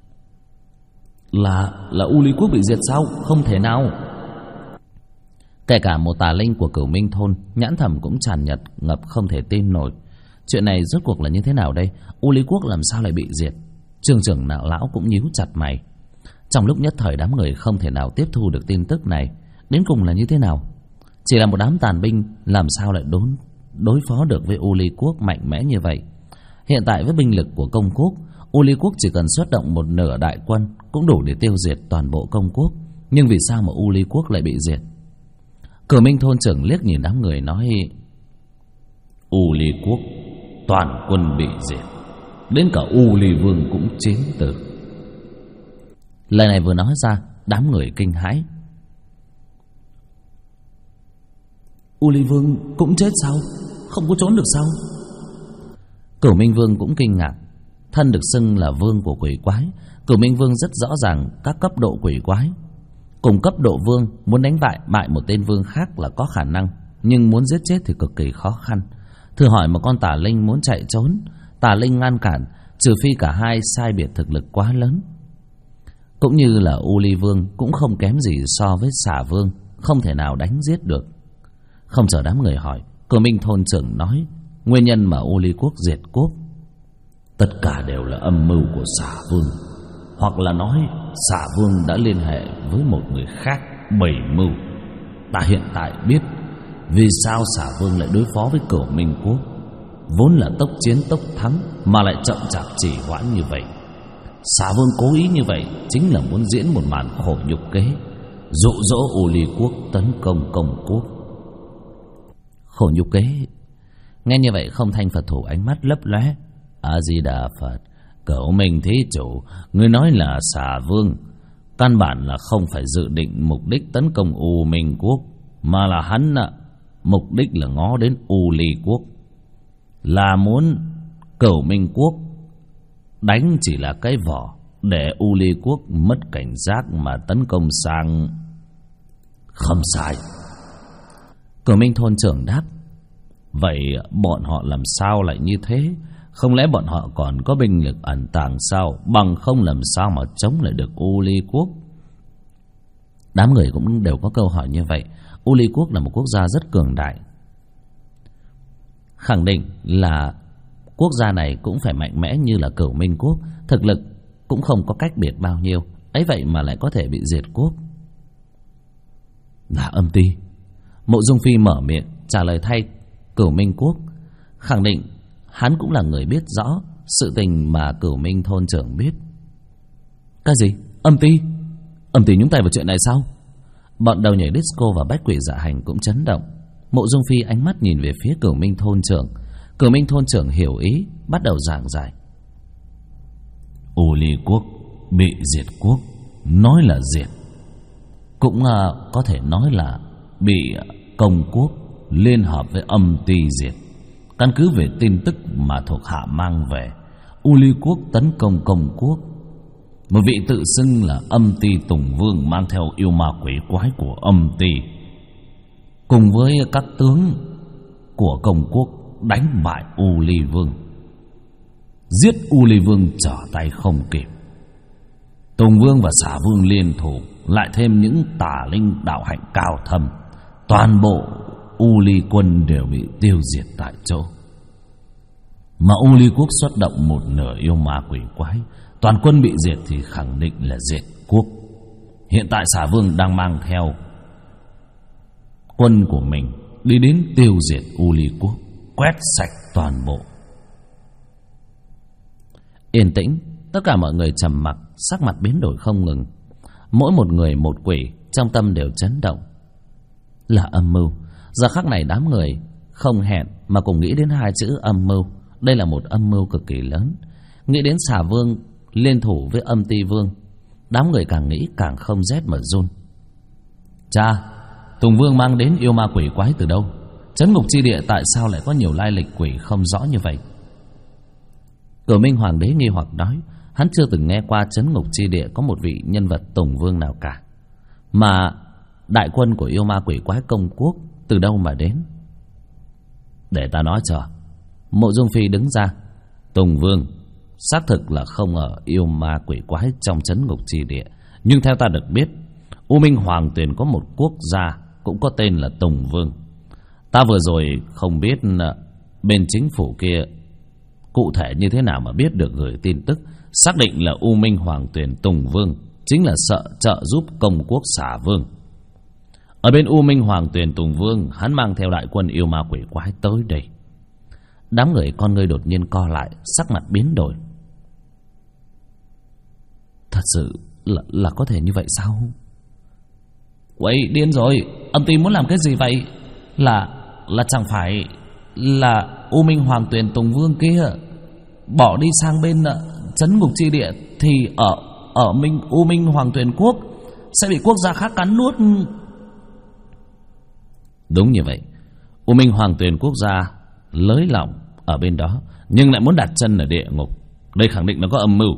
Là U Ly quốc bị diệt sao? Không thể nào. Kể cả một tà linh của Cửu Minh thôn, nhãn thẩm cũng tràn ngập không thể tin nổi. Chuyện này rốt cuộc là như thế nào đây? U Ly quốc làm sao lại bị diệt? Trương trưởng lão cũng nhíu chặt mày. Trong lúc nhất thời, đám người không thể nào tiếp thu được tin tức này. Đến cùng là như thế nào? Chỉ là một đám tàn binh, làm sao lại đối phó được với U Ly quốc mạnh mẽ như vậy. Hiện tại với binh lực của công quốc, U Ly quốc chỉ cần xuất động một nửa đại quân cũng đủ để tiêu diệt toàn bộ công quốc. Nhưng vì sao mà U Ly quốc lại bị diệt? Cửu Minh thôn trưởng liếc nhìn đám người nói: U Ly quốc toàn quân bị diệt, đến cả U Ly vương cũng chiến tử. Lời này vừa nói ra, đám người kinh hãi. U Ly vương cũng chết sao? Không có trốn được sao? Cửu Minh vương cũng kinh ngạc. Thân được xưng là vương của quỷ quái, Cửu Minh vương rất rõ ràng các cấp độ quỷ quái. Cùng cấp độ vương muốn đánh bại một tên vương khác là có khả năng, nhưng muốn giết chết thì cực kỳ khó khăn. Thử hỏi một con tà linh muốn chạy trốn, tà linh ngăn cản, trừ phi cả hai sai biệt thực lực quá lớn. Cũng như là U Ly vương cũng không kém gì so với Xà vương, không thể nào đánh giết được. Không chờ đám người hỏi, Cửu Minh thôn trưởng nói nguyên nhân mà U Ly quốc diệt quốc tất cả đều là âm mưu của Xà vương, hoặc là nói Xà vương đã liên hệ với một người khác bày mưu. Ta hiện tại biết vì sao Xà vương lại đối phó với Cửu Minh quốc. Vốn là tốc chiến tốc thắng mà lại chậm chạp trì hoãn như vậy. Xà vương cố ý như vậy chính là muốn diễn một màn khổ nhục kế, dụ dỗ U Ly quốc tấn công công quốc. Khổ nhục kế. Nghe như vậy Không Thanh Phật thủ ánh mắt lấp lóe. A Di Đà Phật, Cửu Minh thí chủ, ngươi nói là Xà vương căn bản là không phải dự định mục đích tấn công U Minh quốc, mà là hắn mục đích là ngó đến U Ly quốc, là muốn Cửu Minh quốc đánh chỉ là cái vỏ để U Ly quốc mất cảnh giác mà tấn công sang. Không sai. Cửu Minh thôn trưởng đáp. Vậy bọn họ làm sao lại như thế? Không lẽ bọn họ còn có binh lực ẩn tàng sao? Bằng không làm sao mà chống lại được U Ly quốc? Đám người cũng đều có câu hỏi như vậy. U Ly quốc là một quốc gia rất cường đại, khẳng định là quốc gia này cũng phải mạnh mẽ như là Cửu Minh quốc, thực lực cũng không có cách biệt bao nhiêu, ấy vậy mà lại có thể bị diệt quốc. Là Âm Ty. Mộ Dung Phi mở miệng trả lời thay Cửu Minh quốc, khẳng định hắn cũng là người biết rõ sự tình mà Cửu Minh thôn trưởng biết. Cái gì? Âm Ty? Âm Ty nhúng tay vào chuyện này sao? Bọn đầu nhảy disco và bách quỷ dạ hành cũng chấn động. Mộ Dung Phi ánh mắt nhìn về phía Cửu Minh thôn trưởng. Cửu Minh thôn trưởng hiểu ý, bắt đầu giảng giải. U Ly quốc bị diệt quốc, nói là diệt cũng có thể nói là bị công quốc liên hợp với Âm Ty diệt. Căn cứ về tin tức mà thuộc hạ mang về, U Ly quốc tấn công công quốc. Một vị tự xưng là Âm Ty Tùng Vương mang theo yêu ma quỷ quái của Âm Ty, cùng với các tướng của công quốc đánh bại U Ly vương, giết U Ly vương trở tay không kịp. Tùng Vương và Xà Vương liên thủ, lại thêm những tà linh đạo hạnh cao thâm, toàn bộ U Ly quân đều bị tiêu diệt tại chỗ. Mà U Ly quốc xuất động một nửa yêu ma quỷ quái, toàn quân bị diệt thì khẳng định là diệt quốc. Hiện tại Xà Vương đang mang theo quân của mình đi đến tiêu diệt U Ly quốc, quét sạch toàn bộ. Yên tĩnh, tất cả mọi người trầm mặc, sắc mặt biến đổi không ngừng. Mỗi một người một quỷ, trong tâm đều chấn động. Là âm mưu. Giờ khắc này đám người không hẹn mà cùng nghĩ đến hai chữ âm mưu. Đây là một âm mưu cực kỳ lớn. Nghĩ đến Xà Vương liên thủ với Âm Ty Vương, đám người càng nghĩ càng không rét mà run. Cha, Tùng Vương mang đến yêu ma quỷ quái từ đâu? Trấn ngục chi địa tại sao lại có nhiều lai lịch quỷ không rõ như vậy? Cửu Minh Hoàng đế nghi hoặc nói, hắn chưa từng nghe qua trấn ngục chi địa có một vị nhân vật Tùng Vương nào cả. Mà đại quân của yêu ma quỷ quái công quốc từ đâu mà đến? Để ta nói cho. Mộ Dung Phi đứng ra. Tùng Vương xác thực là không ở yêu ma quỷ quái trong trấn ngục chi địa, nhưng theo ta được biết, U Minh Hoàng Tuyền có một quốc gia cũng có tên là Tùng Vương. Ta vừa rồi không biết bên chính phủ kia cụ thể như thế nào mà biết được gửi tin tức xác định là U Minh Hoàng Tuyền Tùng Vương chính là trợ giúp công quốc Xà Vương. Ở bên U Minh Hoàng Tuyền Tùng Vương, hắn mang theo đại quân yêu ma quỷ quái tới đây. Đám người con ngươi đột nhiên co lại, sắc mặt biến đổi. Thật sự là có thể như vậy sao? Quậy điên rồi, âm ty muốn làm cái gì vậy? Là chẳng phải là U Minh Hoàng Tuyền Tùng Vương kia bỏ đi sang bên Trấn Ngục Chi Địa, thì ở U Minh Hoàng Tuyền Quốc sẽ bị quốc gia khác cắn nuốt. Đúng như vậy, U Minh Hoàng Tuyền Quốc gia lới lỏng ở bên đó, nhưng lại muốn đặt chân ở địa ngục. Đây khẳng định nó có âm mưu.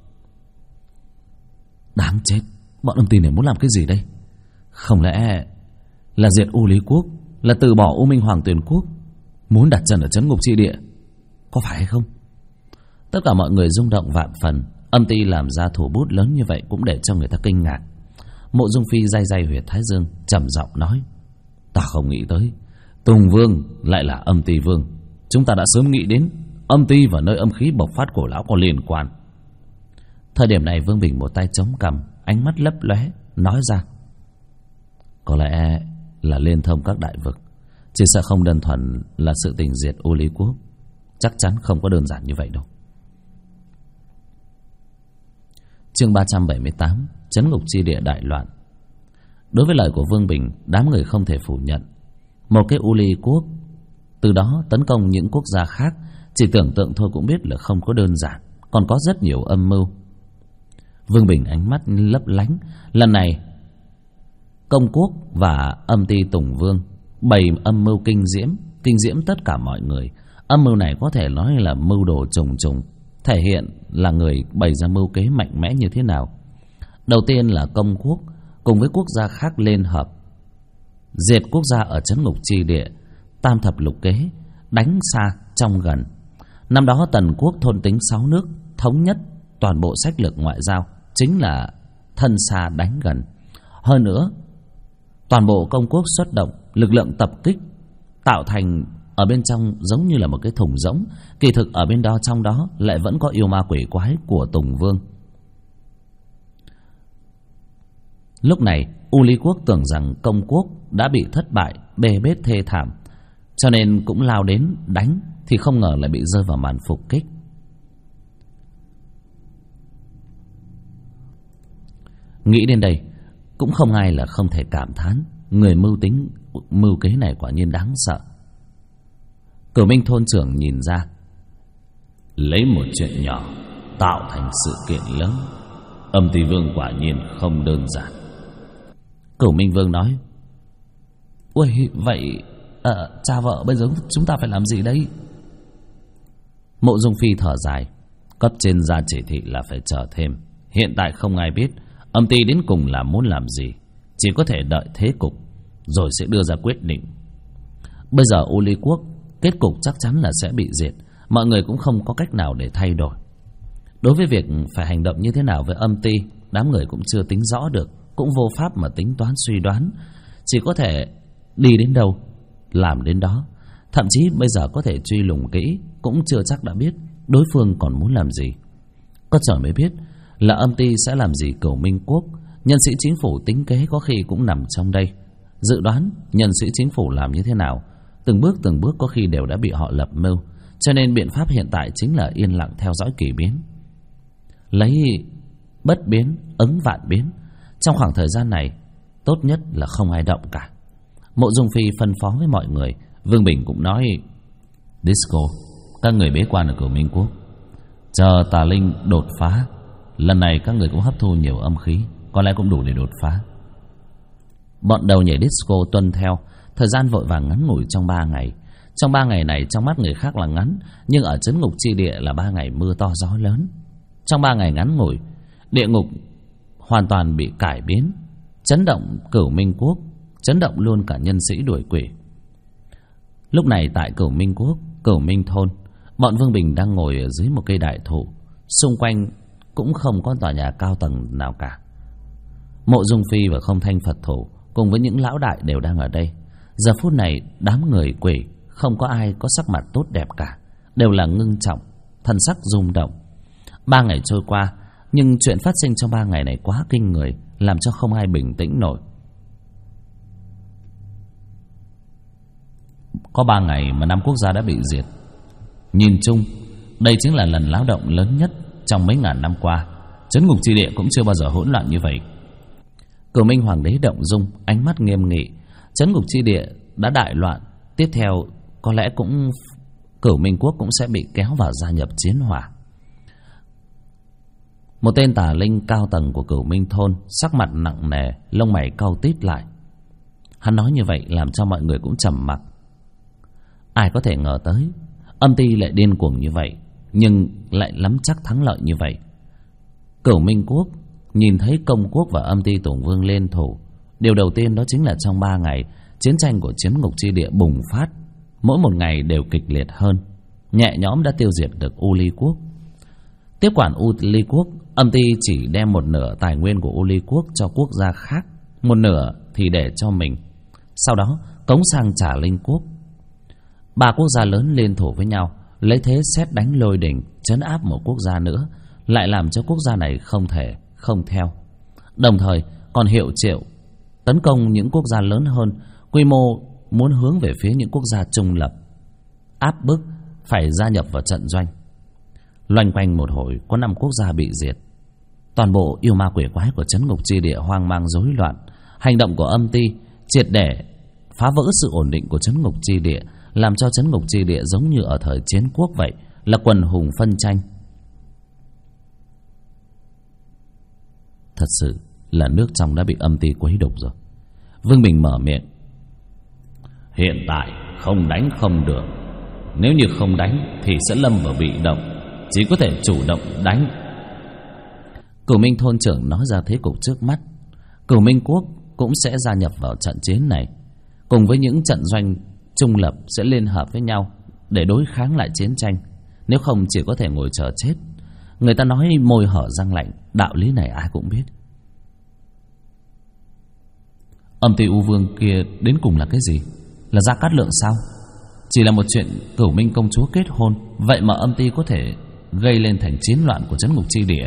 Đáng chết, bọn âm ty này muốn làm cái gì đây? Không lẽ là diệt U Lý Quốc, là từ bỏ U Minh Hoàng Tuyền Quốc, muốn đặt chân ở Trấn Ngục Chi Địa, có phải hay không? Tất cả mọi người rung động vạn phần. Âm ty làm ra thủ bút lớn như vậy cũng để cho người ta kinh ngạc. Mộ Dung Phi day day huyệt thái dương, trầm giọng nói: Ta không nghĩ tới Tùng Vương lại là âm ty vương. Chúng ta đã sớm nghĩ đến âm ty và nơi âm khí bộc phát cổ lão có liên quan. Thời điểm này Vương Bình một tay chống cằm, ánh mắt lấp lóe, nói ra: Có lẽ là liên thông các đại vực, chỉ sợ không đơn thuần là sự tình diệt U Lý Quốc. Chắc chắn không có đơn giản như vậy đâu. Chương 378: Trấn Ngục Chi Địa đại loạn. Đối với lời của Vương Bình, đám người không thể phủ nhận. Một cái U Lý Quốc từ đó tấn công những quốc gia khác, chỉ tưởng tượng thôi cũng biết là không có đơn giản, còn có rất nhiều âm mưu. Vương Bình ánh mắt lấp lánh. Lần này Công Quốc và âm ty Tùng Vương bày âm mưu kinh diễm tất cả mọi người. Âm mưu này có thể nói là mưu đồ trùng trùng, thể hiện là người bày ra mưu kế mạnh mẽ như thế nào. Đầu tiên là Công Quốc cùng với quốc gia khác liên hợp diệt quốc gia ở Trấn Ngục Chi Địa, tam thập lục kế, đánh xa trong gần. Năm đó Tần Quốc thôn tính 6 nước, thống nhất toàn bộ sách lược ngoại giao, chính là thân xa đánh gần. Hơn nữa, toàn bộ Công Quốc xuất động lực lượng tập kích, tạo thành ở bên trong giống như là một cái thùng rỗng. Kỳ thực ở bên đó, trong đó lại vẫn có yêu ma quỷ quái của Tùng Vương. Lúc này U Lý Quốc tưởng rằng Công Quốc đã bị thất bại, bê bết thê thảm, cho nên cũng lao đến đánh, thì không ngờ lại bị rơi vào màn phục kích. Nghĩ đến đây, cũng không ai là không thể cảm thán, người mưu kế này quả nhiên đáng sợ. Cửu Minh thôn trưởng nhìn ra, lấy một chuyện nhỏ tạo thành sự kiện lớn, âm ty vương quả nhiên không đơn giản. Cửu Minh Vương nói: Ui, vậy cha vợ bây giờ chúng ta phải làm gì đây? Mộ Dung Phi thở dài: Cấp trên ra chỉ thị là phải chờ thêm. Hiện tại không ai biết âm ty đến cùng là muốn làm gì, chỉ có thể đợi thế cục rồi sẽ đưa ra quyết định. Bây giờ U Lý Quốc kết cục chắc chắn là sẽ bị diệt, mọi người cũng không có cách nào để thay đổi. Đối với việc phải hành động như thế nào với âm ty, đám người cũng chưa tính rõ được, cũng vô pháp mà tính toán suy đoán, chỉ có thể đi đến đâu làm đến đó. Thậm chí bây giờ có thể truy lùng kỹ cũng chưa chắc đã biết đối phương còn muốn làm gì. Có trời mới biết là âm ty sẽ làm gì. Cửu Minh Quốc nhân sĩ chính phủ tính kế có khi cũng nằm trong đây. Dự đoán nhân sĩ chính phủ làm như thế nào, từng bước có khi đều đã bị họ lập mưu. Cho nên biện pháp hiện tại chính là yên lặng theo dõi kỳ biến, lấy bất biến ứng vạn biến. Trong khoảng thời gian này, tốt nhất là không ai động cả. Mộ Dung Phi phân phó với mọi người. Vương Bình cũng nói: Disco, các người bế quan ở Cửu Minh Quốc, chờ tà linh đột phá. Lần này các người cũng hấp thu nhiều âm khí, có lẽ cũng đủ để đột phá. Bọn đầu nhảy disco tuân theo. Thời gian vội vàng ngắn ngủi trong 3 ngày. Trong 3 ngày này, trong mắt người khác là ngắn, nhưng ở Trấn Ngục Chi Địa là 3 ngày mưa to gió lớn. Trong 3 ngày ngắn ngủi, địa ngục hoàn toàn bị cải biến, chấn động Cửu Minh Quốc, chấn động luôn cả nhân sĩ đuổi quỷ. Lúc này tại Cửu Minh Quốc, Cửu Minh Thôn, bọn Vương Bình đang ngồi ở dưới một cây đại thụ. Xung quanh cũng không có tòa nhà cao tầng nào cả. Mộ Dung Phi và Không Thanh Phật Thủ cùng với những lão đại đều đang ở đây. Giờ phút này đám người quỷ không có ai có sắc mặt tốt đẹp cả, đều là ngưng trọng, thần sắc rung động. 3 ngày trôi qua, nhưng chuyện phát sinh trong 3 ngày này quá kinh người, làm cho không ai bình tĩnh nổi. có 3 ngày mà 5 quốc gia đã bị diệt. Nhìn chung, đây chính là lần láo động lớn nhất trong mấy ngàn năm qua. Trấn ngục chi địa cũng chưa bao giờ hỗn loạn như vậy. Cửu Minh Hoàng đế động dung, ánh mắt nghiêm nghị. Trấn ngục chi địa đã đại loạn, tiếp theo có lẽ cũng Cửu Minh quốc cũng sẽ bị kéo vào gia nhập chiến hỏa. Một tên tà linh cao tầng của Cửu Minh thôn sắc mặt nặng nề, lông mày cau tít lại. Hắn nói như vậy làm cho mọi người cũng trầm mặc. Ai có thể ngờ tới Âm Ty lại điên cuồng như vậy, nhưng lại nắm chắc thắng lợi như vậy. Cửu Minh quốc nhìn thấy Công quốc và Âm Ty Tùng Vương lên thủ, điều đầu tiên đó chính là trong 3 ngày chiến tranh của Trấn ngục chi địa bùng phát, mỗi một ngày đều kịch liệt hơn, nhẹ nhõm đã tiêu diệt được U Ly quốc. Tiếp quản U Ly quốc, Âm Ty chỉ đem một nửa tài nguyên của U Ly quốc cho quốc gia khác, một nửa thì để cho mình, sau đó cống sang Trà Linh quốc. 3 quốc gia lớn liên thủ với nhau, lấy thế sét đánh lôi đình, trấn áp một quốc gia nữa, lại làm cho quốc gia này không thể không theo. Đồng thời còn hiệu triệu tấn công những quốc gia lớn hơn, quy mô muốn hướng về phía những quốc gia trung lập, áp bức phải gia nhập vào trận doanh. Loanh quanh một hồi có 5 quốc gia bị diệt. Toàn bộ yêu ma quỷ quái của Trấn ngục chi địa hoang mang rối loạn. Hành động của Âm Ty triệt để phá vỡ sự ổn định của Trấn ngục chi địa, làm cho Trấn ngục chi địa giống như ở thời chiến quốc vậy, là quần hùng phân tranh. Thật sự là nước trong đã bị Âm Ty quấy đục rồi. Vương Bình mở miệng.
Hiện tại không đánh không được. Nếu như không đánh thì sẽ lâm vào bị động, chỉ có thể chủ động đánh.
Cửu Minh thôn trưởng nói ra thế cục trước mắt. Cửu Minh quốc cũng sẽ gia nhập vào trận chiến này, cùng với những trận doanh trung lập sẽ liên hợp với nhau để đối kháng lại chiến tranh. Nếu không chỉ có thể ngồi chờ chết. Người ta nói môi hở răng lạnh, đạo lý này ai cũng biết. Âm Ty U Vương kia đến cùng là cái gì? Là Gia Cát Lượng sao? Chỉ là một chuyện Cửu Minh công chúa kết hôn, vậy mà Âm Ty có thể gây lên thành chiến loạn của Trấn ngục chi địa.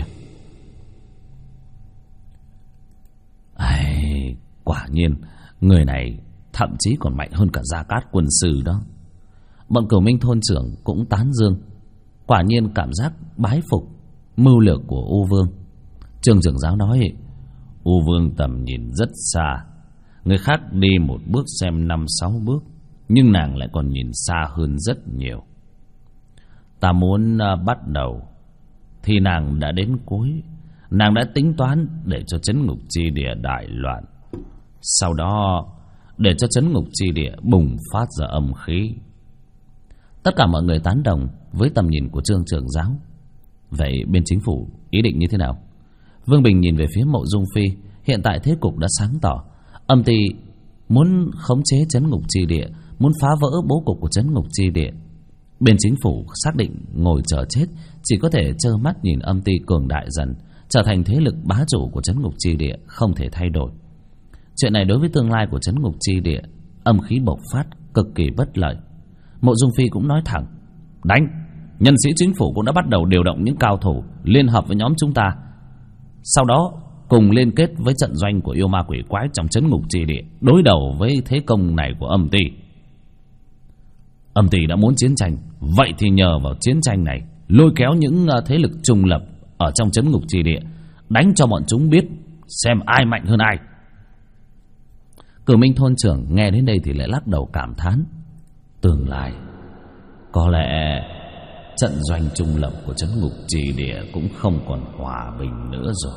Quả nhiên người này thậm chí còn mạnh hơn cả Gia Cát quân sư đó. Bọn Cửu Minh thôn trưởng cũng tán dương, quả nhiên cảm giác bái phục mưu lược của U Vương. Trương trưởng giáo nói, U Vương tầm nhìn rất xa, người khác đi một bước xem 5-6 bước, nhưng nàng lại còn nhìn xa hơn rất nhiều. Ta muốn bắt đầu thì nàng đã đến cuối. Nàng đã tính toán để cho Trấn ngục chi địa đại loạn, sau đó để cho Trấn ngục chi địa bùng phát ra âm khí. Tất cả mọi người tán đồng với tầm nhìn của Trương trưởng giáo. Vậy bên chính phủ ý định như thế nào? Vương Bình nhìn về phía Mộ Dung Phi. Hiện tại thế cục đã sáng tỏ. Âm Ty muốn khống chế Trấn ngục chi địa, muốn phá vỡ bố cục của Trấn ngục chi địa. Bên chính phủ xác định ngồi chờ chết, chỉ có thể trơ mắt nhìn Âm Ty cường đại dần, trở thành thế lực bá chủ của Trấn ngục chi địa, không thể thay đổi. Chuyện này đối với tương lai của Trấn ngục chi địa, âm khí bộc phát cực kỳ bất lợi. Mộ Dung Phi cũng nói thẳng, đánh. Nhân sĩ chính phủ cũng đã bắt đầu điều động những cao thủ liên hợp với nhóm chúng ta, sau đó cùng liên kết với trận doanh của yêu ma quỷ quái trong Trấn ngục chi địa, đối đầu với thế công này của Âm Ty. Âm Ty đã muốn chiến tranh, vậy thì nhờ vào chiến tranh này lôi kéo những thế lực trùng lập ở trong Trấn ngục chi địa, đánh cho bọn chúng biết xem ai mạnh hơn ai. Cửu Minh thôn trưởng nghe đến đây thì lại lắc đầu cảm thán, tương lai có lẽ trận doanh trung lập của Trấn ngục chi địa cũng không còn hòa bình nữa rồi.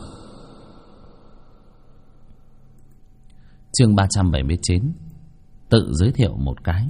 Chương 379, tự giới thiệu một cái.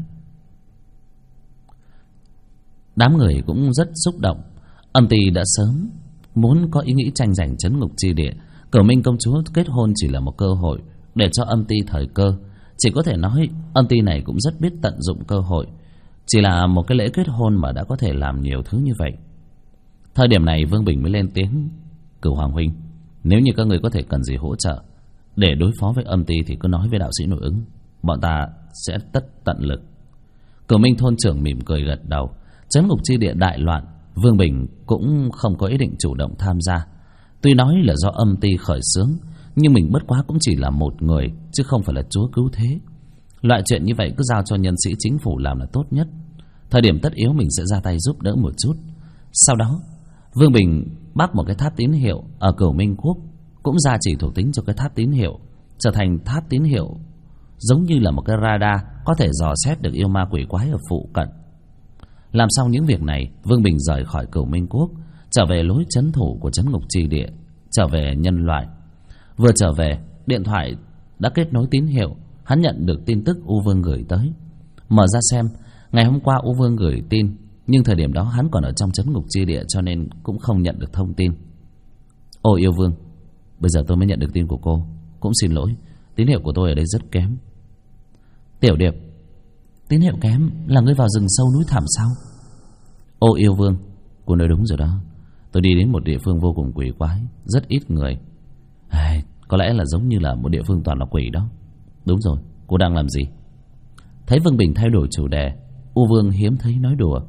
Đám người cũng rất xúc động. Âm Ty đã sớm muốn có ý nghĩ tranh giành Trấn ngục chi địa. Cửu Minh công chúa kết hôn chỉ là một cơ hội để cho Âm Ty thời cơ. Chỉ có thể nói Âm Ty này cũng rất biết tận dụng cơ hội. Chỉ là một cái lễ kết hôn mà đã có thể làm nhiều thứ như vậy. Thời điểm này Vương Bình mới lên tiếng, Cửu Hoàng huynh, nếu như các người có thể cần gì hỗ trợ để đối phó với Âm Ty thì cứ nói với đạo sĩ nội ứng, bọn ta sẽ tất tận lực. Cửu Minh thôn trưởng mỉm cười gật đầu. Trấn ngục chi địa đại loạn, Vương Bình cũng không có ý định chủ động tham gia. Tuy nói là do Âm Ty khởi xướng, nhưng mình bất quá cũng chỉ là một người, chứ không phải là chúa cứu thế. Loại chuyện như vậy cứ giao cho nhân sĩ chính phủ làm là tốt nhất. Thời điểm tất yếu mình sẽ ra tay giúp đỡ một chút. Sau đó Vương Bình bắt một cái tháp tín hiệu ở Cửu Minh Quốc, cũng gia chỉ thuộc tính cho cái tháp tín hiệu, trở thành tháp tín hiệu giống như là một cái radar có thể dò xét được yêu ma quỷ quái ở phụ cận. Làm xong những việc này, Vương Bình rời khỏi Cửu Minh Quốc, trở về lối trấn thủ của trấn ngục trì địa, trở về nhân loại. Vừa trở về, điện thoại đã kết nối tín hiệu. Hắn nhận được tin tức U Vương gửi tới. Mở ra xem, ngày hôm qua U Vương gửi tin, nhưng thời điểm đó hắn còn ở trong trấn ngục chi địa, cho nên cũng không nhận được thông tin. Ô yêu Vương, bây giờ tôi mới nhận được tin của cô. Cũng xin lỗi, tín hiệu của tôi ở đây rất kém. Tiểu Điệp, tín hiệu kém là ngươi vào rừng sâu núi thẳm sao? Ô yêu Vương, cô nói đúng rồi đó. Tôi đi đến một địa phương vô cùng quỷ quái, rất ít người. Có lẽ là giống như là một địa phương toàn là quỷ đó. Đúng rồi, cô đang làm gì? Thấy Vương Bình thay đổi chủ đề, U Vương hiếm thấy nói đùa.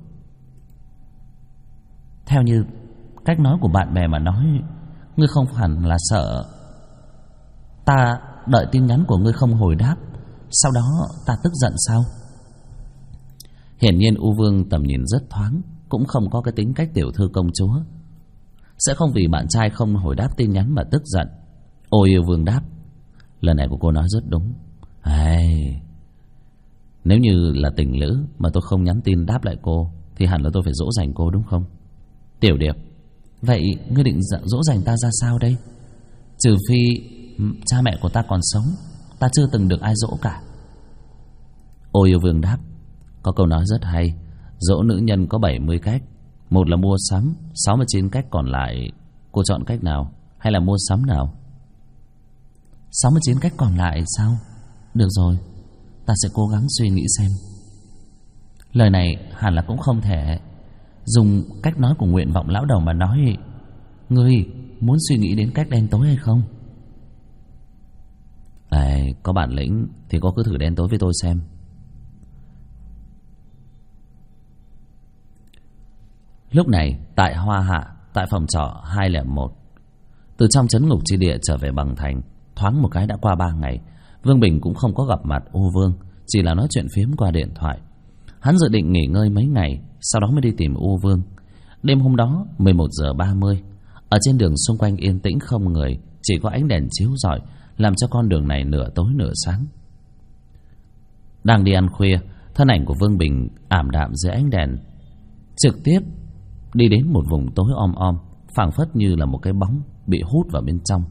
Theo như cách nói của bạn bè mà nói, ngươi không hẳn là sợ ta đợi tin nhắn của ngươi không hồi đáp, sau đó ta tức giận sao? Hiển nhiên U Vương tầm nhìn rất thoáng, cũng không có cái tính cách tiểu thư công chúa, sẽ không vì bạn trai không hồi đáp tin nhắn mà tức giận. Ô yêu Vương đáp, lần này của cô nói rất đúng. Nếu như là tình lữ mà tôi không nhắn tin đáp lại cô, thì hẳn là tôi phải dỗ dành cô đúng không? Tiểu Điệp, vậy ngươi định dỗ dành ta ra sao đây? Trừ phi cha mẹ của ta còn sống, ta chưa từng được ai dỗ cả. Ô yêu Vương đáp, có câu nói rất hay, dỗ nữ nhân có 70 cách. Một là mua sắm, 69 cách còn lại. Cô chọn cách nào? Hay là mua sắm nào? 69 cách còn lại sao? Được rồi, ta sẽ cố gắng suy nghĩ xem. Lời này hẳn là cũng không thể dùng cách nói của nguyện vọng lão đầu mà nói. Ngươi muốn suy nghĩ đến cách đen tối hay không? Có bản lĩnh thì cô cứ thử đen tối với tôi xem. Lúc này tại Hoa Hạ, tại phòng trọ 201, từ trong trấn ngục chi địa trở về Bằng Thành, thoáng một cái đã qua 3 ngày. Vương Bình cũng không có gặp mặt U Vương, chỉ là nói chuyện phiếm qua điện thoại. Hắn dự định nghỉ ngơi mấy ngày, sau đó mới đi tìm U Vương. Đêm hôm đó 11:30, ở trên đường xung quanh yên tĩnh không người, chỉ có ánh đèn chiếu rọi làm cho con đường này nửa tối nửa sáng. Đang đi ăn khuya, thân ảnh của Vương Bình ảm đạm dưới ánh đèn, trực tiếp đi đến một vùng tối om om, phảng phất như là một cái bóng bị hút vào bên trong.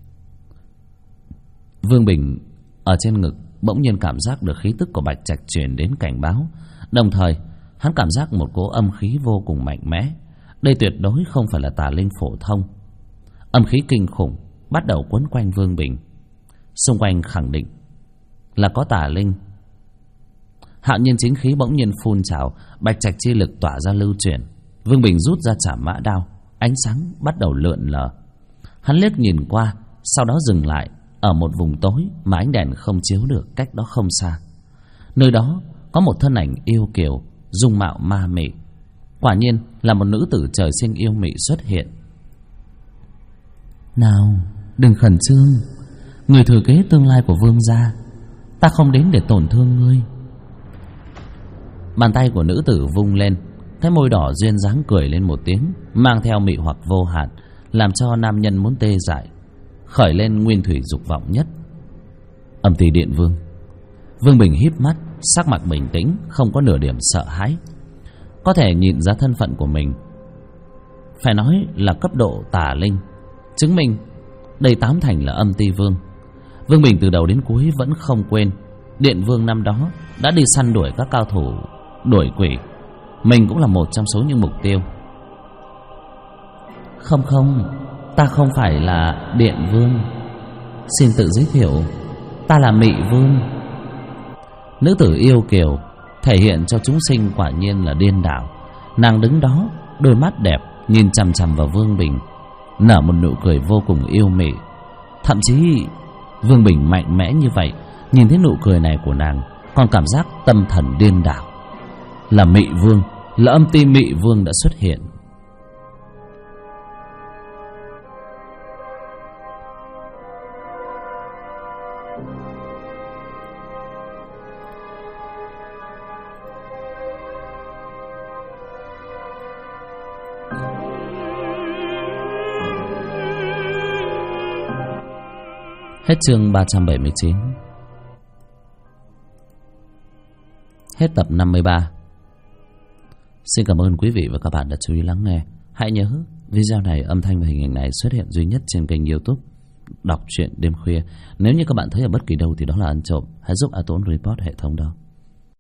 Vương Bình ở trên ngực bỗng nhiên cảm giác được khí tức của Bạch Trạch truyền đến cảnh báo, đồng thời hắn cảm giác một cỗ âm khí vô cùng mạnh mẽ. Đây tuyệt đối không phải là tà linh phổ thông. Âm khí kinh khủng bắt đầu quấn quanh Vương Bình, xung quanh khẳng định là có tà linh. Hạo nhiên chính khí bỗng nhiên phun trào, Bạch Trạch chi lực tỏa ra lưu chuyển. Vương Bình rút ra trảm mã đao, ánh sáng bắt đầu lượn lờ. Hắn liếc nhìn qua, sau đó dừng lại ở một vùng tối mà ánh đèn không chiếu được, cách đó không xa. Nơi đó có một thân ảnh yêu kiều, dung mạo ma mị. Quả nhiên là một nữ tử trời sinh yêu mị xuất hiện. Nào, đừng khẩn trương, người thừa kế tương lai của Vương gia, ta không đến để tổn thương ngươi. Bàn tay của nữ tử vung lên, thấy môi đỏ duyên dáng cười lên một tiếng, mang theo mị hoặc vô hạn, làm cho nam nhân muốn tê dại, khởi lên nguyên thủy dục vọng nhất. Âm Ti Điện Vương. Vương Bình híp mắt, sắc mặt bình tĩnh, không có nửa điểm sợ hãi. Có thể nhìn ra thân phận của mình, phải nói là cấp độ tà linh, chứng minh đây tám thành là Âm Ti Vương. Vương Bình từ đầu đến cuối vẫn không quên Điện Vương năm đó đã đi săn đuổi các cao thủ đuổi quỷ, mình cũng là một trong số những mục tiêu. Không, ta không phải là Điện Vương. Xin tự giới thiệu, ta là Mị Vương. Nữ tử yêu kiều thể hiện cho chúng sinh quả nhiên là điên đảo. Nàng đứng đó, đôi mắt đẹp nhìn chằm chằm vào Vương Bình, nở một nụ cười vô cùng yêu mị. Thậm chí Vương Bình mạnh mẽ như vậy, nhìn thấy nụ cười này của nàng còn cảm giác tâm thần điên đảo. Là Mị Vương, là Âm Ti Mị Vương đã xuất hiện. Hết chương 379. Hết tập 53. Xin cảm ơn quý vị và các bạn đã chú ý lắng nghe. Hãy nhớ video này, âm thanh và hình ảnh này xuất hiện duy nhất trên kênh YouTube Đọc Truyện Đêm Khuya. Nếu như các bạn thấy ở bất kỳ đâu thì đó là ăn trộm, hãy giúp A Tốn report hệ thống đó.